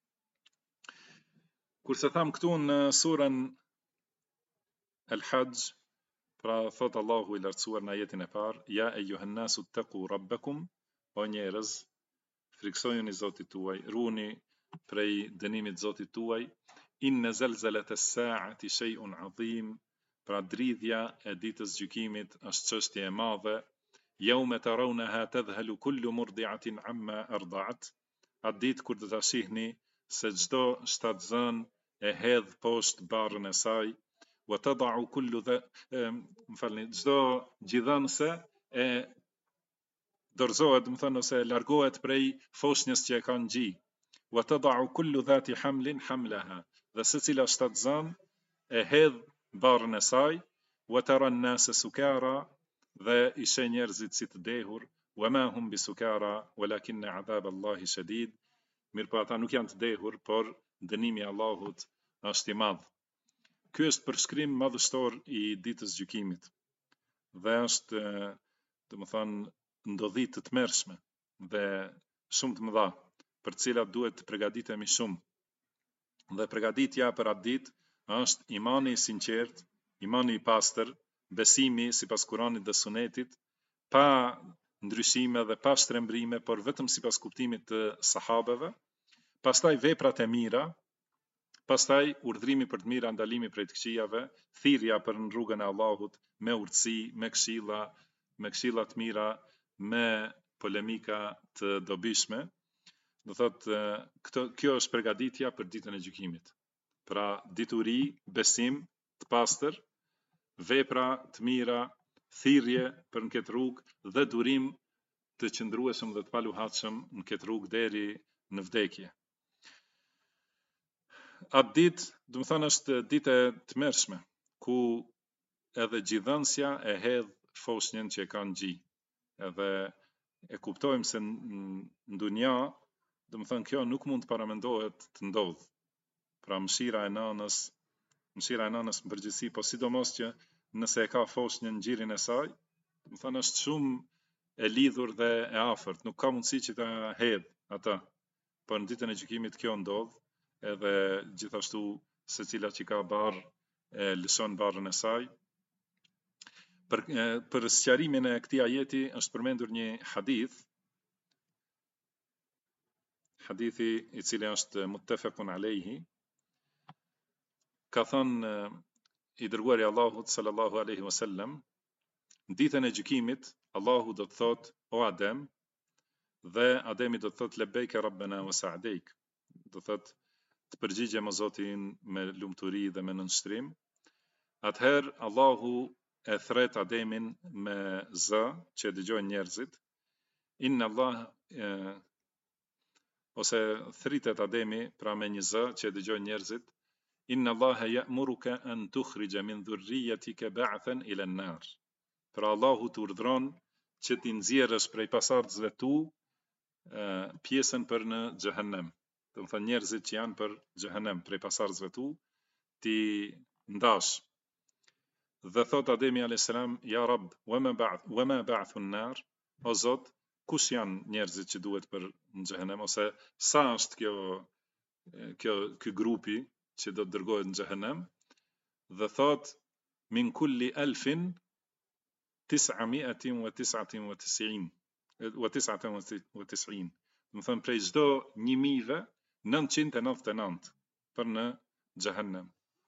Kurse tham këtu në surën Al-Hajj, pra thot Allahu i lartësuar në ajetin e parë: "Ja eyyuhan nasu taqu rabbakum." O njerëz, friksojuni Zotit tuaj, ruani prej dënimit të Zotit tuaj. "Inna zalzalata as-sa'ati shay'un 'azim." Pra dridhja e ditës gjykimit është çështje e madhe. "Yawma tarawnaha tadhhalu kullu murdi'atin 'amma arda'at." Atë ditë kur do ta shihni se çdo shtatzën e hedh poshtë barrën e saj. وتضع كل ذا çdo gjithënse e dorëzohet, do të thonë ose largohet prej foshnjës që e ka në gjë. وتضع كل ذات حمل حملها, dhe secila shtatzan e hedh barrën e saj. وترى الناس سكارى, dhe i sheh njerëzit si të dehur. وما هم بسكارى ولكن عذاب الله شديد, mirë po ata nuk janë të dehur, por dënimi i Allahut është i madh. Ky është përshkrim madhështor i ditës gjykimit dhe është, domethënë, ndodhi të tmerrshme dhe shumë të mëdha, për të cilat duhet të përgatitemi shumë. Dhe përgatitja për atë ditë është imani i sinqert, imani i pastër, besimi sipas Kuranit dhe Sunetit, pa ndryshime dhe pa shtrembrime, por vetëm sipas kuptimit të sahabeve. Pastaj veprat e mira, pastaj urdhrimi për të mira, ndalimi prej të këqijave, thirrja për në rrugën e Allahut me urtësi, me këshilla të mira, me polemika të dobishme. Do thotë, kjo është përgatitja për ditën e gjykimit. Pra dituri, besim të pastër, vepra të mira, thirrje për në këtë rrugë dhe durim të qëndrueshëm dhe të paluhatshëm në këtë rrugë deri në vdekje. Atë ditë, do të thonë, është ditë e tmerrshme, ku edhe gjithënsja e hedh foshnjën që e ka në gjë. Edhe e kuptojmë se në dunja, do të thonë, kjo nuk mund të paramendohet të ndodhë. Pra mëshira e nanës në përgjithësi, po sidomos që nëse e ka foshnjën në gjirin e saj, do të thonë, është shumë e lidhur dhe e afërt, nuk ka mundësi që ta hedh ata. Po në ditën e gjykimit kjo ndodh, edhe gjithashtu secila që ka barr e lëshon barrën e saj. Për sqarimin e këtij ajeti është përmendur një hadithi i cili është muttafaqun alayhi. Ka thënë i dërguari i Allahut sallallahu alaihi wasallam, ditën e gjykimit Allahu do të thotë: o Adem, dhe Ademi do të thotë: lebejke rabbena wa sa'dejk, do thotë të përgjigjem o Zotin me lumturi dhe me nënshtrim. Atëherë Allahu e thret Ademin me zë që dëgjojnë njerëzit. Inna Allah, ose thritet Ademi pra me një zë që dëgjojnë njerëzit. Inna Allaha ya'muruka an tukhrija min dhurriyyatika ba'than ila an-nar. Pra Allahu të urdhron që ti nxjerrësh prej pasardhësve tu pjesën për në xhehenem. Do të thonë njerëzit që janë për xhehenem, prej pasardhësve tu ti ndash. Dhe thot Ademi alayhis salam: ja Rabb, wama ba'thu an-nar, o Zot, kush janë njerëzit që duhet për në xhehenem, ose sa është ky grupi që do të dërgohet në xhehenem? Dhe thot: min kulli 1999. Do thënë prej çdo 1099 për në xhehenem.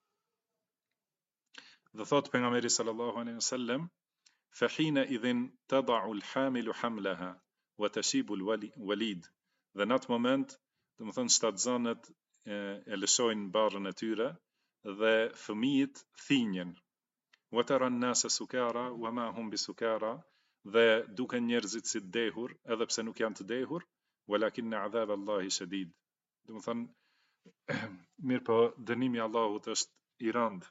Dhe thot pejgamberi sallallahu alaihi wasallam: fa hina idhin tada'u al-hamilu hamlaha wa tashibu al-walid. Dhe në atë moment, do të thënë shtatzanët e lëshojnë barrën e tyre dhe fëmijët thinjen. Wa tara an-nasa sukara wa ma hum bisukara, dhe duken njerëzit si të dehur, edhe pse nuk janë të dehur. Walakinna adhab Allahi shadid. Do të thënë, mirë po, dënimi i Allahut është i rëndë.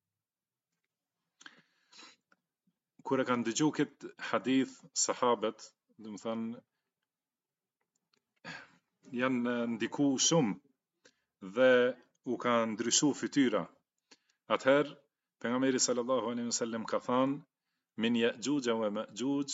Kur e kanë dëgjuar këtë hadith sahabët, do të thënë, janë ndiku shumë dhe u ka ndryshu fytyra. Atëherë pejgamberi sallallahu alaihi wasallam ka thënë: min ya'juj wa ma'juj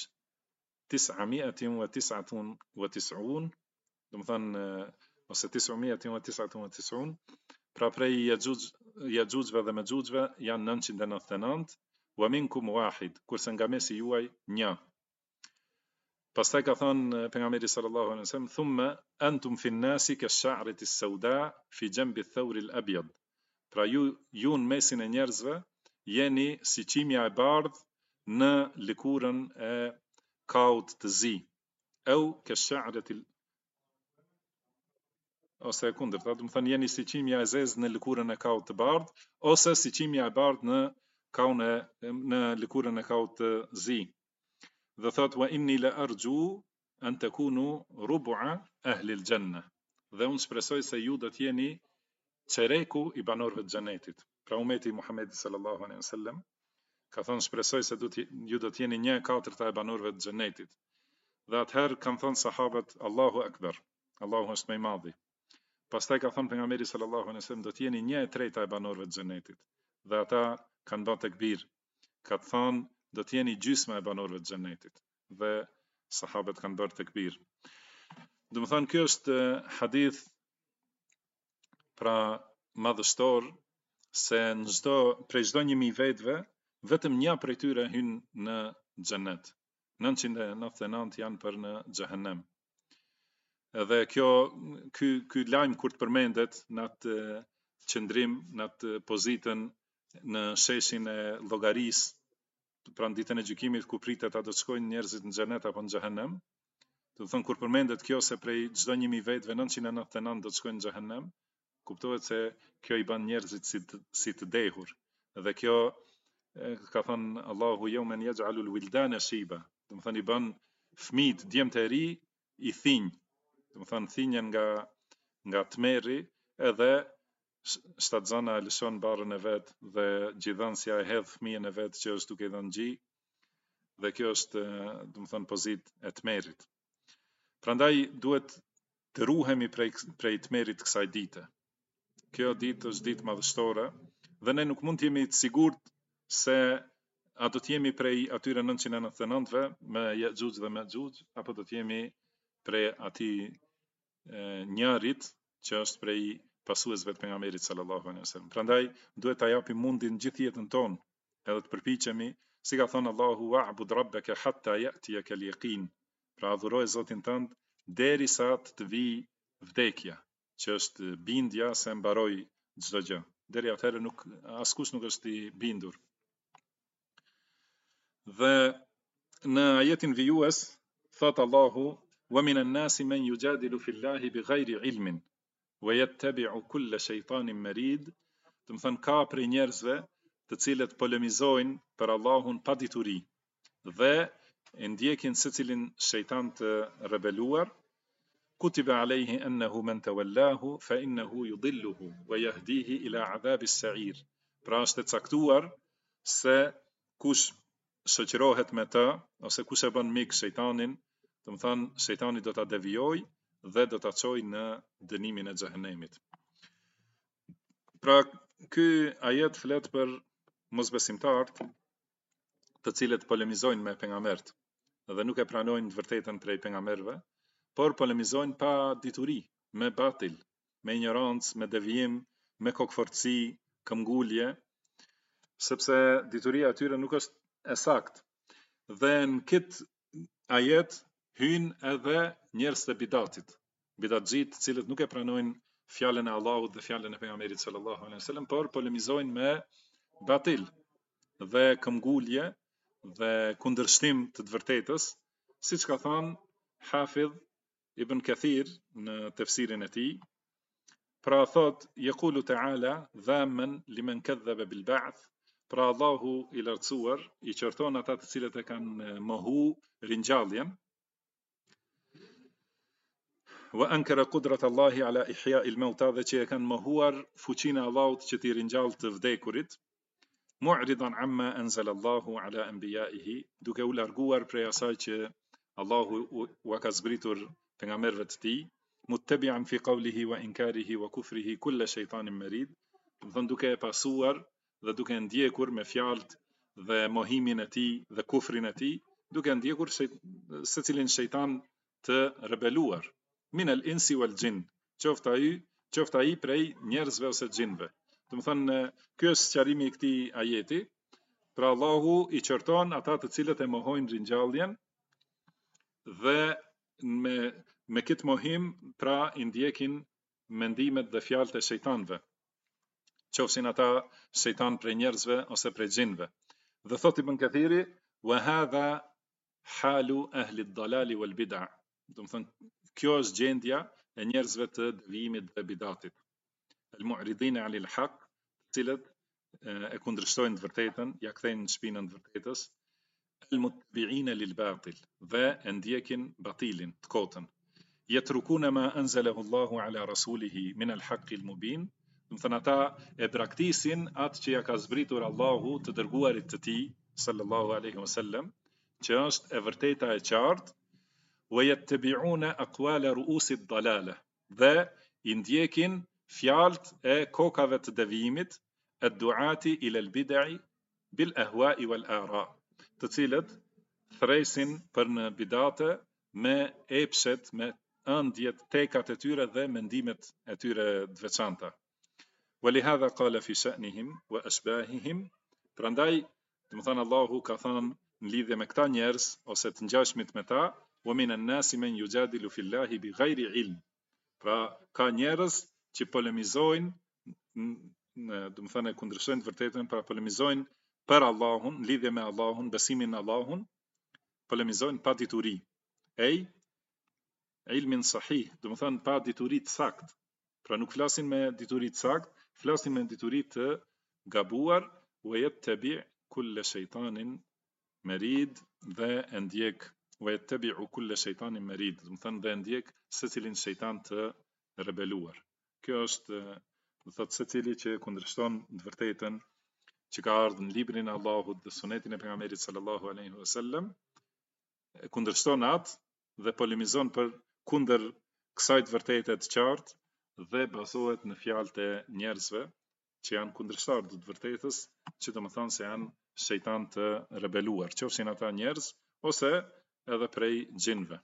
999, do të thënë ose 999, pra prej Ya'jujve dhe Ma'jujve janë 999, wa minkum wahid, kurse nga mesi juaj një. Pastaj ka thënë pejgamberi sallallahu alaihi wasallam: thumma antum fi an-nasi kash-sha'rati as-sawda fi janbi ath-thawr al-abyad. Pra ju në mesin e njerëzve jeni si çimja e bardhë në lëkurën e kaut të zi. Au kash-sha'rati ose e kundërta, do të thonë jeni si qimja e zezë në lëkurën e kaut të bardhë, ose si qimja e bardhë në lëkurën e kaut të zi. Dhe thot wa inni la arju an takunu rubu'a ahli al-janna. Dhe unë shpresoj se ju do të jeni çereku i banorëve të xhenetit. Pra ummeti i Muhamedit sallallahu alaihi wasallam ka thënë shpresoj se ju do të jeni 1/4 e banorëve të xhenetit. Dhe atëherë kanë thënë sahabët Allahu akbar, Allahu është më i madhi. Pastaj ka thënë pejgamberi sallallahu alaihi wasallam do të jeni 1/3 e banorëve të xhenetit. Dhe ata kanë bërë tekbir. Ka thënë do të jeni gjysma e banorëve të xhenetit. Dhe sahabët kanë bërë tekbir. Do të thonë kjo është hadith pra madhështor se prej çdo 1000 vetëve vetëm një prej tyre hyn në xhenet. 999 janë për në xhehenem. Edhe ky lajm kur të përmendet në atë qëndrim, në atë pozitën në sheshin e llogarisë, pra në ditën e gjykimit ku pritet a do të shkojnë njerëzit në xhenet apo në xhehenem, do të thonë kur përmendet kjo se prej çdo 1000 vetëve 999 do të shkojnë në xhehenem, kuptohet se kjo i bën njerëzit si të dehur. Dhe kjo ka thënë Allahu yawman yaj'alul wildana shiba, do të thonë i bën fëmijët djemt e ri i thinj, do të thonë thinjen nga tmerri, edhe shtatzana e lëshon barrën e vet dhe gjithënësja e hedh fëmijën e vet që është duke i dhënë gjë, dhe kjo është do të thonë pozitë e tmerrit. Prandaj duhet të ruhemi prej tmerrit kësaj dite. Kjo ditë është ditë madhështore dhe ne nuk mund të jemi të sigurt se a do të jemi prej atyre 999-ve me Ya'juj dhe Ma'juj, apo do të jemi prej atij njërit që është prej pasuesve të pejgamberit sallallahu alaihi wasallam. Prandaj duhet ta japim mundin gjithë jetën tonë edhe të përpiqemi, si ka thënë Allahu wa'bud rabbaka hatta ya'tiyaka al-yaqin. Pra adhuroj Zotin tënd derisa të vijë vdekja, që është bindja se mbaroi çdo gjë. Deri atëherë askush nuk është i bindur. Dhe në ajetin vijues thot Allahu wa minan nasi man yujadilu fillahi bighayri ilmin wa yattabi'u kulla shaytanin marid. Do të thënë ka prej njerëzve të cilët polemizojnë për Allahun pa dituri dhe e ndjekin secilin shejtan të rebeluar. Kutiba alayhi annahu man tawallahu fa innahu yudilluhu wa yahdihi ila adhabis sa'ir. Pra është e caktuar se kush shoqërohet me të ose kush e bën mik shejtanin, do të thonë shejtani do ta devijojë dhe do ta çojë në dënimin e xhehenemit. Pra ky ajet flet për mosbesimtarët të cilët polemizojnë me pejgambert dhe nuk e pranojnë të vërtetën prej pejgamberëve, por polemizojnë pa dituri, me batil, me ignorancë, me devijim, me kokfortësi, këmbgulje, sepse dituria e tyre nuk është e saktë. Dhe në këtë ajet hyn edhe njerëz të bidatit, bidatxhit, të cilët nuk e pranojnë fjalën e Allahut dhe fjalën e pejgamberit sallallahu alaihi wasallam, por polemizojnë me batil dhe këmbgulje dhe kundërshtim të vërtetës, siç ka thënë Hafidh Ibn Kathir në tefsirin e tij. Pra thot yaqulu ta'ala dhamman liman kadhaba bil ba'th. Pra Allahu i lartësuar i qorton ata të cilët e kanë mohu ringjalljen. Wa ankara qudrat Allahi ala ihya'i al-mauta, dhe që e kanë mohuar fuqinë e Allahut që t'i ringjall të vdekurit. Mu'ridan amma anzala Allahu ala anbiya'ihi, duke u larguar prej asaj që Allahu u ka zbritur pejgamberëve të tij. Muttabi'an fi qawlihi wa inkarihi wa kufrihi kulla shaytanin marid, do duke e pasuar dhe duke ndjekur me fjalët dhe mohimin e tij dhe kufrin e tij, duke ndjekur secilin shejtan të rebeluar. Min al-insi wal jin, qoftë ai prej njerëzve ose xhinve. Do të thonë ky është sqarimi i këtij ajeti. Pra Allahu i qorton ata të cilët e mohojnë ringjalljen dhe me këtë mohim pra i ndjekin mendimet dhe fjalët e shejtanëve, qofshin ata shejtan prej njerëzve ose prej xhinve. Dhe thot Ibn Kathiri wa hadha halu ahli ad-dalal wal bid'a. Do të thonë kjo është gjendja e njerëzve të devijimit dhe bidatit. El mu'ridin alil haq, të cilët e kundërshtojnë të vërtetën, ja kthejnë në shpinën të vërtetës, el muttabi'in lil batil, dhe e ndjekin batilin, të kotën. Yatrukuna ma anzalahu Allahu ala rasulihi min al haqqi al mubin, do të thënë ata e braktisin atë që ja ka zbritur Allahu të dërguarit të tij sallallahu alaihi wasallam, që është e vërteta e qartë, wa yattabi'una aqwala ru'usi ad-dalalah, dhe i ndjekin fjalët e kokave të devijimit, ad-duati ila al-bid'i bil ahwa'i wal ara, të cilët thresin për në bidate me epshet, me ëndjet, tekat e tyre dhe mendimet e tyre të veçanta. Walihadha qala fi sha'nihim wa ashbahihim, prandaj do të thënë Allahu ka thënë në lidhje me këta njerëz ose të ngjashmit me ta, wa minan nasi man yujadilu fillahi bighayri ilm, pra ka njerëz që polemizojnë, do të thënë kundërshtojnë të vërtetën, pra polemizojnë për Allahun, në lidhje me Allahun, besimin në Allahun, polemizojnë pa dituri. Ilmin sahih, do të thënë pa dituri të saktë. Pra nuk flasin me dituri të saktë, flasin me dituri të gabuar, wa yattabi' kulla shaytanin marid, dhe e ndjek wa yattabi'u kulla shaytanin marid, do të thënë dhe ndjek secilin shejtan të rebeluar. Kjo është, do thotë, secili që kundërshton të vërtetën që ka ardhur në librin e Allahut dhe sunetin e pejgamberit sallallahu alaihi wasallam, kundërshton atë dhe polemizon për kundër kësaj të vërtete të qartë dhe bazohet në fjalët e njerëzve që janë kundërshtar të vërtetës, që do të thonë se janë shejtan të rebeluar, qofshin ata njerëz ose edhe prej xhinëve.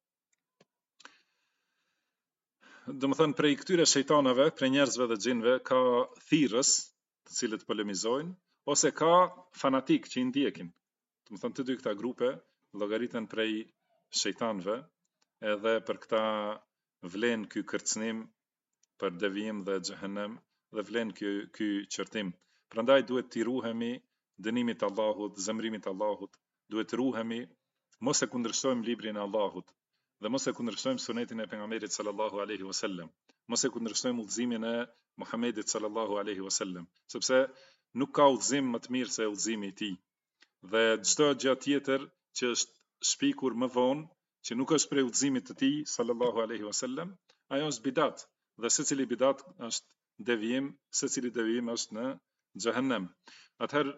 Do të thonë prej këtyre shejtanave, prej njerëzve dhe xhinëve, ka thirrës, të cilët polemizojnë, ose ka fanatik që i ndjekin. Do të thonë të dy këta grupe llogariten prej shejtanëve, edhe për këta vlen ky kërcënim për devijim dhe xhehenem, dhe vlen ky qërtim. Prandaj duhet t'i ruhemi dënimit të Allahut, zemrimit të Allahut, duhet të ruhemi, mos e kundërshtojmë librin e Allahut, dhe mos e kundërshtojmë sunetin e pejgamberit sallallahu alaihi wasallam, mos e kundërshtojmë udhëzimin e Muhamedit sallallahu alaihi wasallam, sepse nuk ka udhëzim më të mirë se udhëzimi i tij. Dhe çdo gjë tjetër që është shpikur më vonë, që nuk është prej udhëzimit të tij sallallahu alaihi wasallam, ajo është bidat, dhe secili bidat është devijim, secili devijim është në xhehenem. Atëherë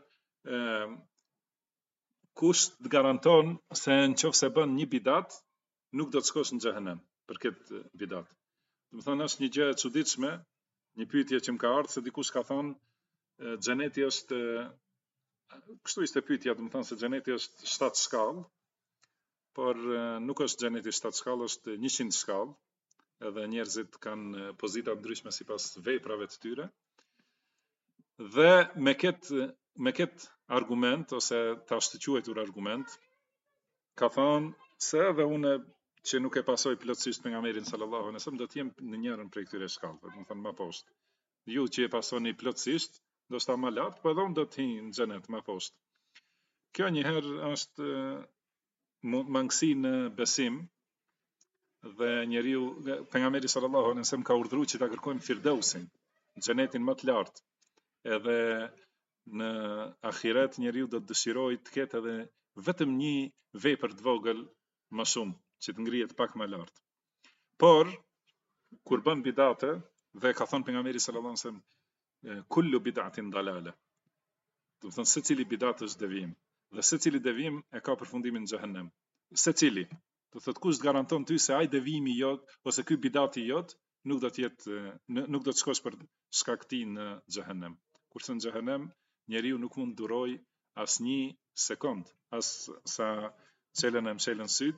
kush të garanton se nëse bën një bidat nuk do të shkosh në xhehenem për këtë bidat? Do të thonë është një gjë e çuditshme, një pyetje që më ka ardhur, se dikush ka thonë xheneti është, kështu ishte pyetja, do të thonë se xheneti është 7 shkallë, por nuk është xheneti 7 shkallë, është 100 shkallë, edhe njerëzit kanë pozita ndryshme sipas veprave të tyre. Dhe me këtë argument, ose ta shtë argument, ka thonë se edhe une që nuk e pasoj plotësisht pejgamberin sallallahu alaihi wasallam, do të jem në njërin prej këtyre shkallëve, do të thënë më poshtë. Ju që e pasoni plotësisht, do shta më lart, po edhe unë do të hi në xhenet më poshtë. Kjo njëherë është mangësi në besim, dhe njeriu, pejgamberi sallallahu alaihi wasallam ka urdhëruar që ta kërkojmë Firdausin, xhenetin më të lartë. Edhe në ahiret njeriu do të dëshirojë të ketë edhe vetëm një vepër të vogël më shumë, që të ngrihet pak më lart. Por kur bën bidate, dhe ka thënë pejgamberi sallallahu alaihi wasallam, kullu bid'atin dalale, do të thonë secili bidat është devijim, dhe secili devijim e ka përfundimin në xhehenem. Secili, do thotë kush të garanton ty se ai devijimi jot ose ky bidati jot nuk do të jetë, nuk do të shkosh për shkak të tij në xhehenem. Kurse në xhehenem njeriu nuk mund duroj as një sekond, as sa çelën e mshëlën syt,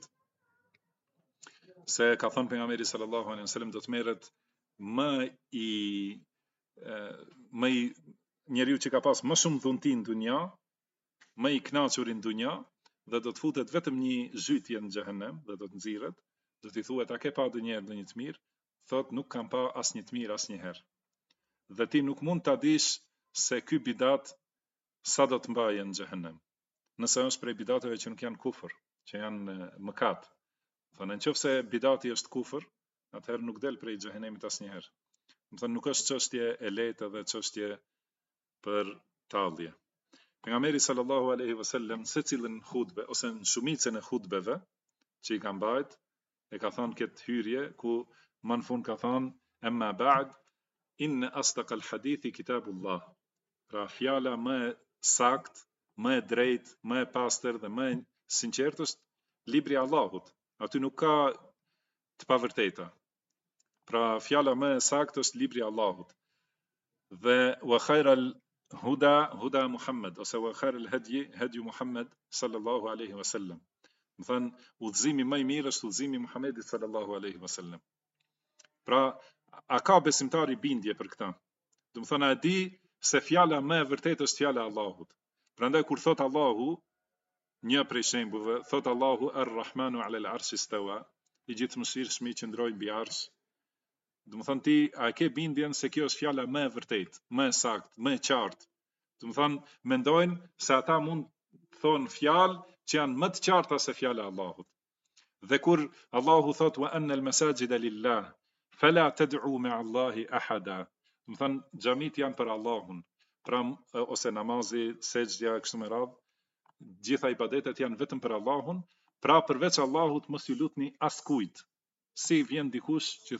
se ka thënë pejgamberi sallallahu alaihi wasallam do të merret më i njeriu që ka pas më shumë dhunti në dunja, më i kënaqur në dunja, dhe do të futet vetëm një zhytje në xhehenem, dhe do të nxirret, do t'i thuhet a ke pa ndonjëherë ndonjë të mirë? Thot nuk kam pa asnjë të mirë asnjëherë. Dhe ti nuk mund ta dish se ky bidat sa do të mbaje në xhehenem. Nëse është prej bidateve që nuk janë kufër, që janë mëkat. Thonë nëse bidati është kufër, atëherë nuk del prej xhehenemit asnjëherë. Do të thonë nuk është çështje e lehtë dhe çështje për tallje. Pejgamberi sallallahu alaihi wasallam secilën hutbe ose në shumicën e hutbeve që i ka mbajt e ka thënë këtë hyrje ku më në fund ka thënë amma ba'd in asdaq al-hadithi kitabullah. Pra fjala më e sakt, më e drejt, më e pastër dhe më e sinqert është libri i Allahut. Aty nuk ka të pavërteta. Pra fjala më e sakt është libri i Allahut. Dhe wa khairal huda huda Muhammed ose wa khairul hadi Muhammed sallallahu alaihi wasallam. Do thënë udhëzimi më i mirë është udhëzimi i Muhamedit sallallahu alaihi wasallam. Pra a ka besimtari bindje për këtë? Do të thonë a di se fjala më e vërtetë është fjala e Allahut. Prandaj kur thot Allahu, një prej shembujve, thot Allahu Ar-Rahmanu 'ala al-'arshi istawa, i gjithëmshirshmi qëndroi mbi arsh. Do të thonë ti a ke bindjen se kjo është fjala më e vërtetë, më e saktë, më e qartë. Do të thonë mendojnë se ata mund të thonë fjalë që janë më të qarta se fjala e Allahut. Dhe kur Allahu thot wa anna al-masajida lillah fala tad'u ma'a Allahi ahada. Do të thonë xhamit janë për Allahun. Pra ose namazi, sejdja kështu me radhë, gjitha ibadetet janë vetëm për Allahun, pra përveç Allahut mos ju lutni askujt. Si vjen dikush që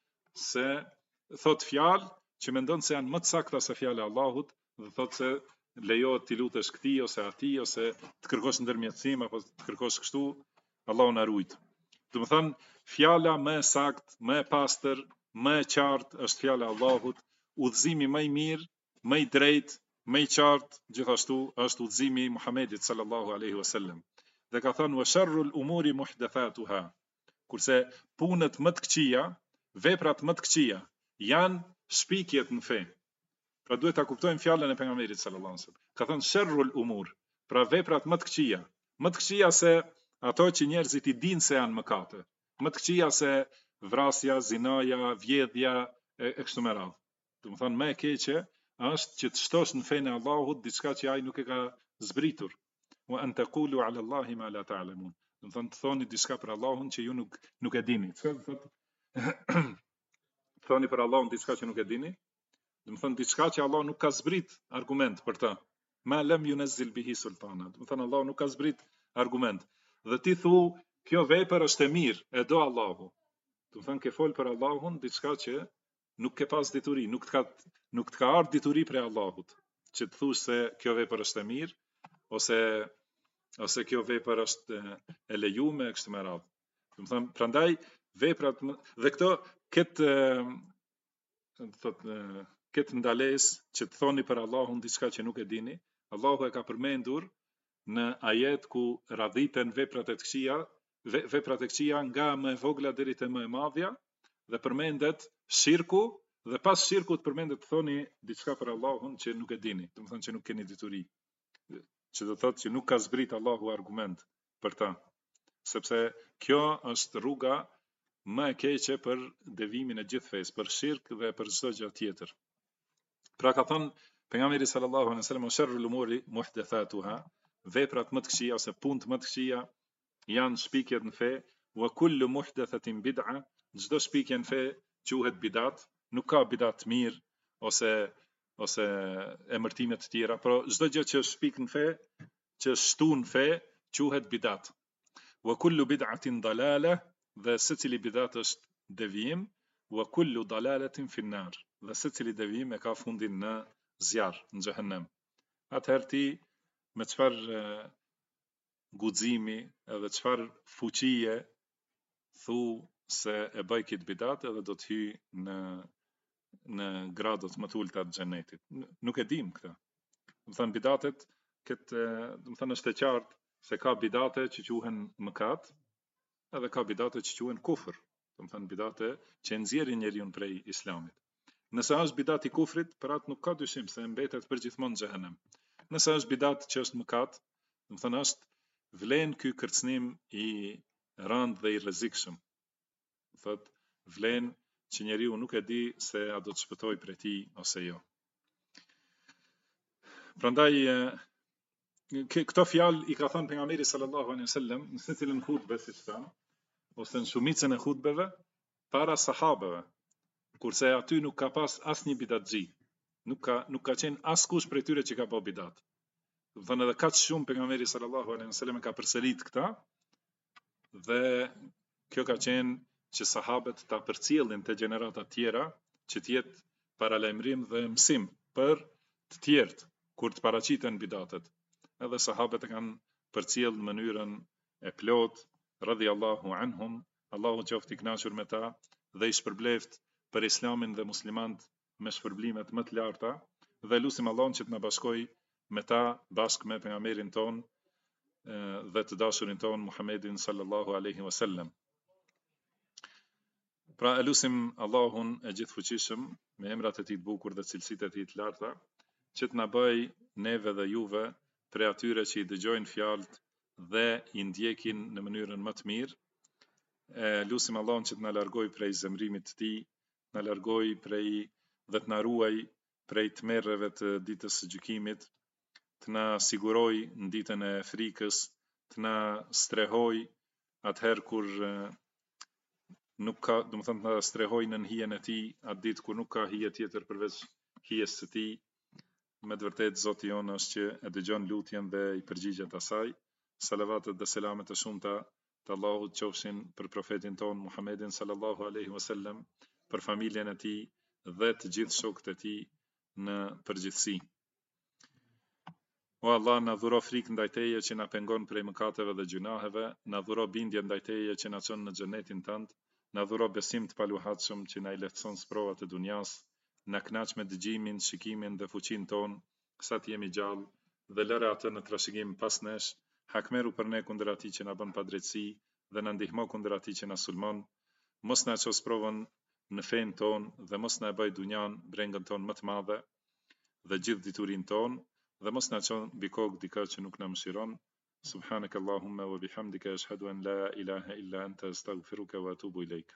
thot fjalë që mendon se janë më të sakta se fjala e Allahut dhe thot se lejohet ti lutesh këtij ose atij ose të kërkosh ndërmjetësim apo të kërkosh kështu, Allahu na ruaj. Do të thonë fjala më e saktë, më e pastër, më e qartë është fjala e Allahut, udhëzimi më i mirë, më i drejtë, më i qartë gjithashtu është udhëzimi i Muhamedit sallallahu alaihi wasallam. Dhe ka thënë wa sharrul umuri muhdathatuha. Kurse punët më të këqija, veprat më të këqija janë shpikjet në fe. Pra duhet ta kuptojmë fjalën e pejgamberit sallallahu alaihi wasallam. Ka thënë sharrul umur, pra veprat më të këqija. Më të këqija se ato që njerëzit i dinë se janë mëkate. Më të këqija se vrasja, zinaja, vjedhja e kështu me radhë. Do të thonë më e keqe është që të shtosh në fenë e Allahut diçka që ai nuk e ka zbritur. Wa an taqulu 'ala Allahi ma la ta'lamun. Do të thonë të thoni diçka për Allahun që ju nuk e dini. Çfarë do thotë? Thoni për Allahun diçka që nuk e dini? Do të thonë diçka që Allah nuk ka zbrit argument për të. Ma lam yunazzil bihi sultana. Do të thonë Allah nuk ka zbrit argument. Dhe ti thu kjo vepër është e mirë, e do Allahu. Do të thonë ke fol për Allahun diçka që nuk ke pas dituri, nuk të ka ardhur dituri prej Allahut, që të thush se kjo vepër është e mirë ose kjo vepër është e lejuar kështu me radhë. Do të thonë prandaj veprat dhe këto këtë ndalesë që të thoni për Allahun diçka që nuk e dini, Allahu e ka përmendur në ajet ku radhiten veprat e këqija nga më e vogla deri te më e madhja dhe përmendet shirku dhe pas shirkut përmendet të thoni diçka për Allahun që nuk e dini, do të thonë që nuk keni dituri. Që do thotë që nuk ka zbrit Allahu argument për ta. Sepse kjo është rruga më e keqe për devimin e gjithë fesë, për shirk dhe për çdo gjë tjetër. Pra ka thënë pejgamberi sallallahu alaihi wasallam sharrul umuri muhdathatuha, veprat më të këqija ose punët më të këqija janë shpikjet në fe, wa kullu muhdathatin bid'a, çdo shpikje në fe quhet bidat, nuk ka bidat të mirë ose emërtime të tjera, por çdo gjë që është shpik në fe, që shtu në fe, quhet bidat. Wa kullu bid'atin dalala, dhe secili bidat është devijim, wa kullu dalalatin fi an-nar, dhe secili devijim e ka fundin në zjarr, në xhehenem. Atëherë ti me çfarë guximi edhe çfarë fuqie thu se e bëj këtë bidat edhe do të hyj në gradët më të ulta të xhenetit. Nuk e dim këtë. Do të thënë bidatet do të thënë është e qartë se ka bidate që quhen mëkat, edhe ka bidate që quhen kufër. Do të thënë bidate që nxjerrin njeriu prej islamit. Nëse është bidat i kufrit, për atë nuk ka dyshim se mbetet përgjithmonë në xhehenem. Nëse është bidat që është mëkat, do të thënë është vlen ky kërcënim i rënd dhe i rrezikshëm. Thot vlen që njeriu nuk e di se a do të shpëtoj prej tij ose jo. Prandaj këto fjalë i ka thënë pejgamberi sallallahu alaihi wasallam në secilën hutbe, siç thamë, ose në shumicën e hutbeve, para sahabeve, kurse aty nuk ka pas asnjë bidatxhi. Nuk ka qenë askush prej tyre që ka bë bidat. Do të thënë edhe kaq shumë pejgamberi sallallahu alaihi wasallam ka përsërit këta dhe kjo ka qenë që sahabët ta përcjellin te gjenerata tjera që të jetë paralajmërim dhe mësim për të tjerët kur të paraqiten bidatet. Edhe sahabët e kanë përcjell në mënyrën e plot, radhiyallahu anhum, Allahu qoftë i kënaqur me ta dhe i shpërbleft për islamin dhe muslimant me shpërblimet më të larta dhe lutim Allahun që të na bashkojë me ta bashkë me pejgamberin ton dhe të dashurin ton Muhammedin sallallahu alaihi wasallam. Pra e lutim Allahun e gjithfuqishëm me emrat e tij të bukur dhe cilësitë e tij të larta që të na bëj neve dhe juve prej atyre që i dëgjojnë fjalët dhe i ndjekin në mënyrën më të mirë. Lutim Allahun që të na largoj prej zemrimit të tij, na largoj prej dhe të na ruaj prej tmerreve të ditës së gjykimit, të na siguroj në ditën e frikës, të na strehoj atëherë kur nuk ka, do të thënë, të na strehoj në hijen e tij atë ditë kur nuk ka hije tjetër përveç hijes së tij. Me të vërtetë Zoti jonë është që e dëgjon lutjen dhe i përgjigjet asaj. Salavatet dhe selamet e shumta të Allahut qofshin për profetin ton Muhammedin sallallahu alaihi wasallam, për familjen e tij dhe të gjithë shokët e tij në përgjithësi. O Allah, na dhuro frikë ndaj Teje që na pengon prej mëkateve dhe gjunaheve, na dhuro bindje ndaj Teje që na çon në xhenetin tënd, na dhuro besim të paluhatshëm që na i lehtëson sprovat e dunjas, na kënaq me dëgjimin, shikimin dhe fuqinë ton, sa të jemi gjallë, dhe lëre atë në trashëgim pas nesh, hakmeru për ne kundër atij që na bën padrejtësi dhe na ndihmo kundër atij që na sulmon, mos na ços provën në fen ton dhe mos na e bëj dunjan brengën ton më të madhe dhe gjithë diturinë ton dhe mos na çon mbi kokë dikë që nuk na mëshiron. Subhanak Allahumma wa bihamdika ashhadu an la ilaha illa anta astaghfiruka wa atubu ilaik.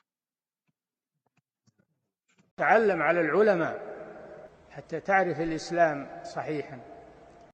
تعلم على العلماء حتى تعرف الإسلام صحيحا.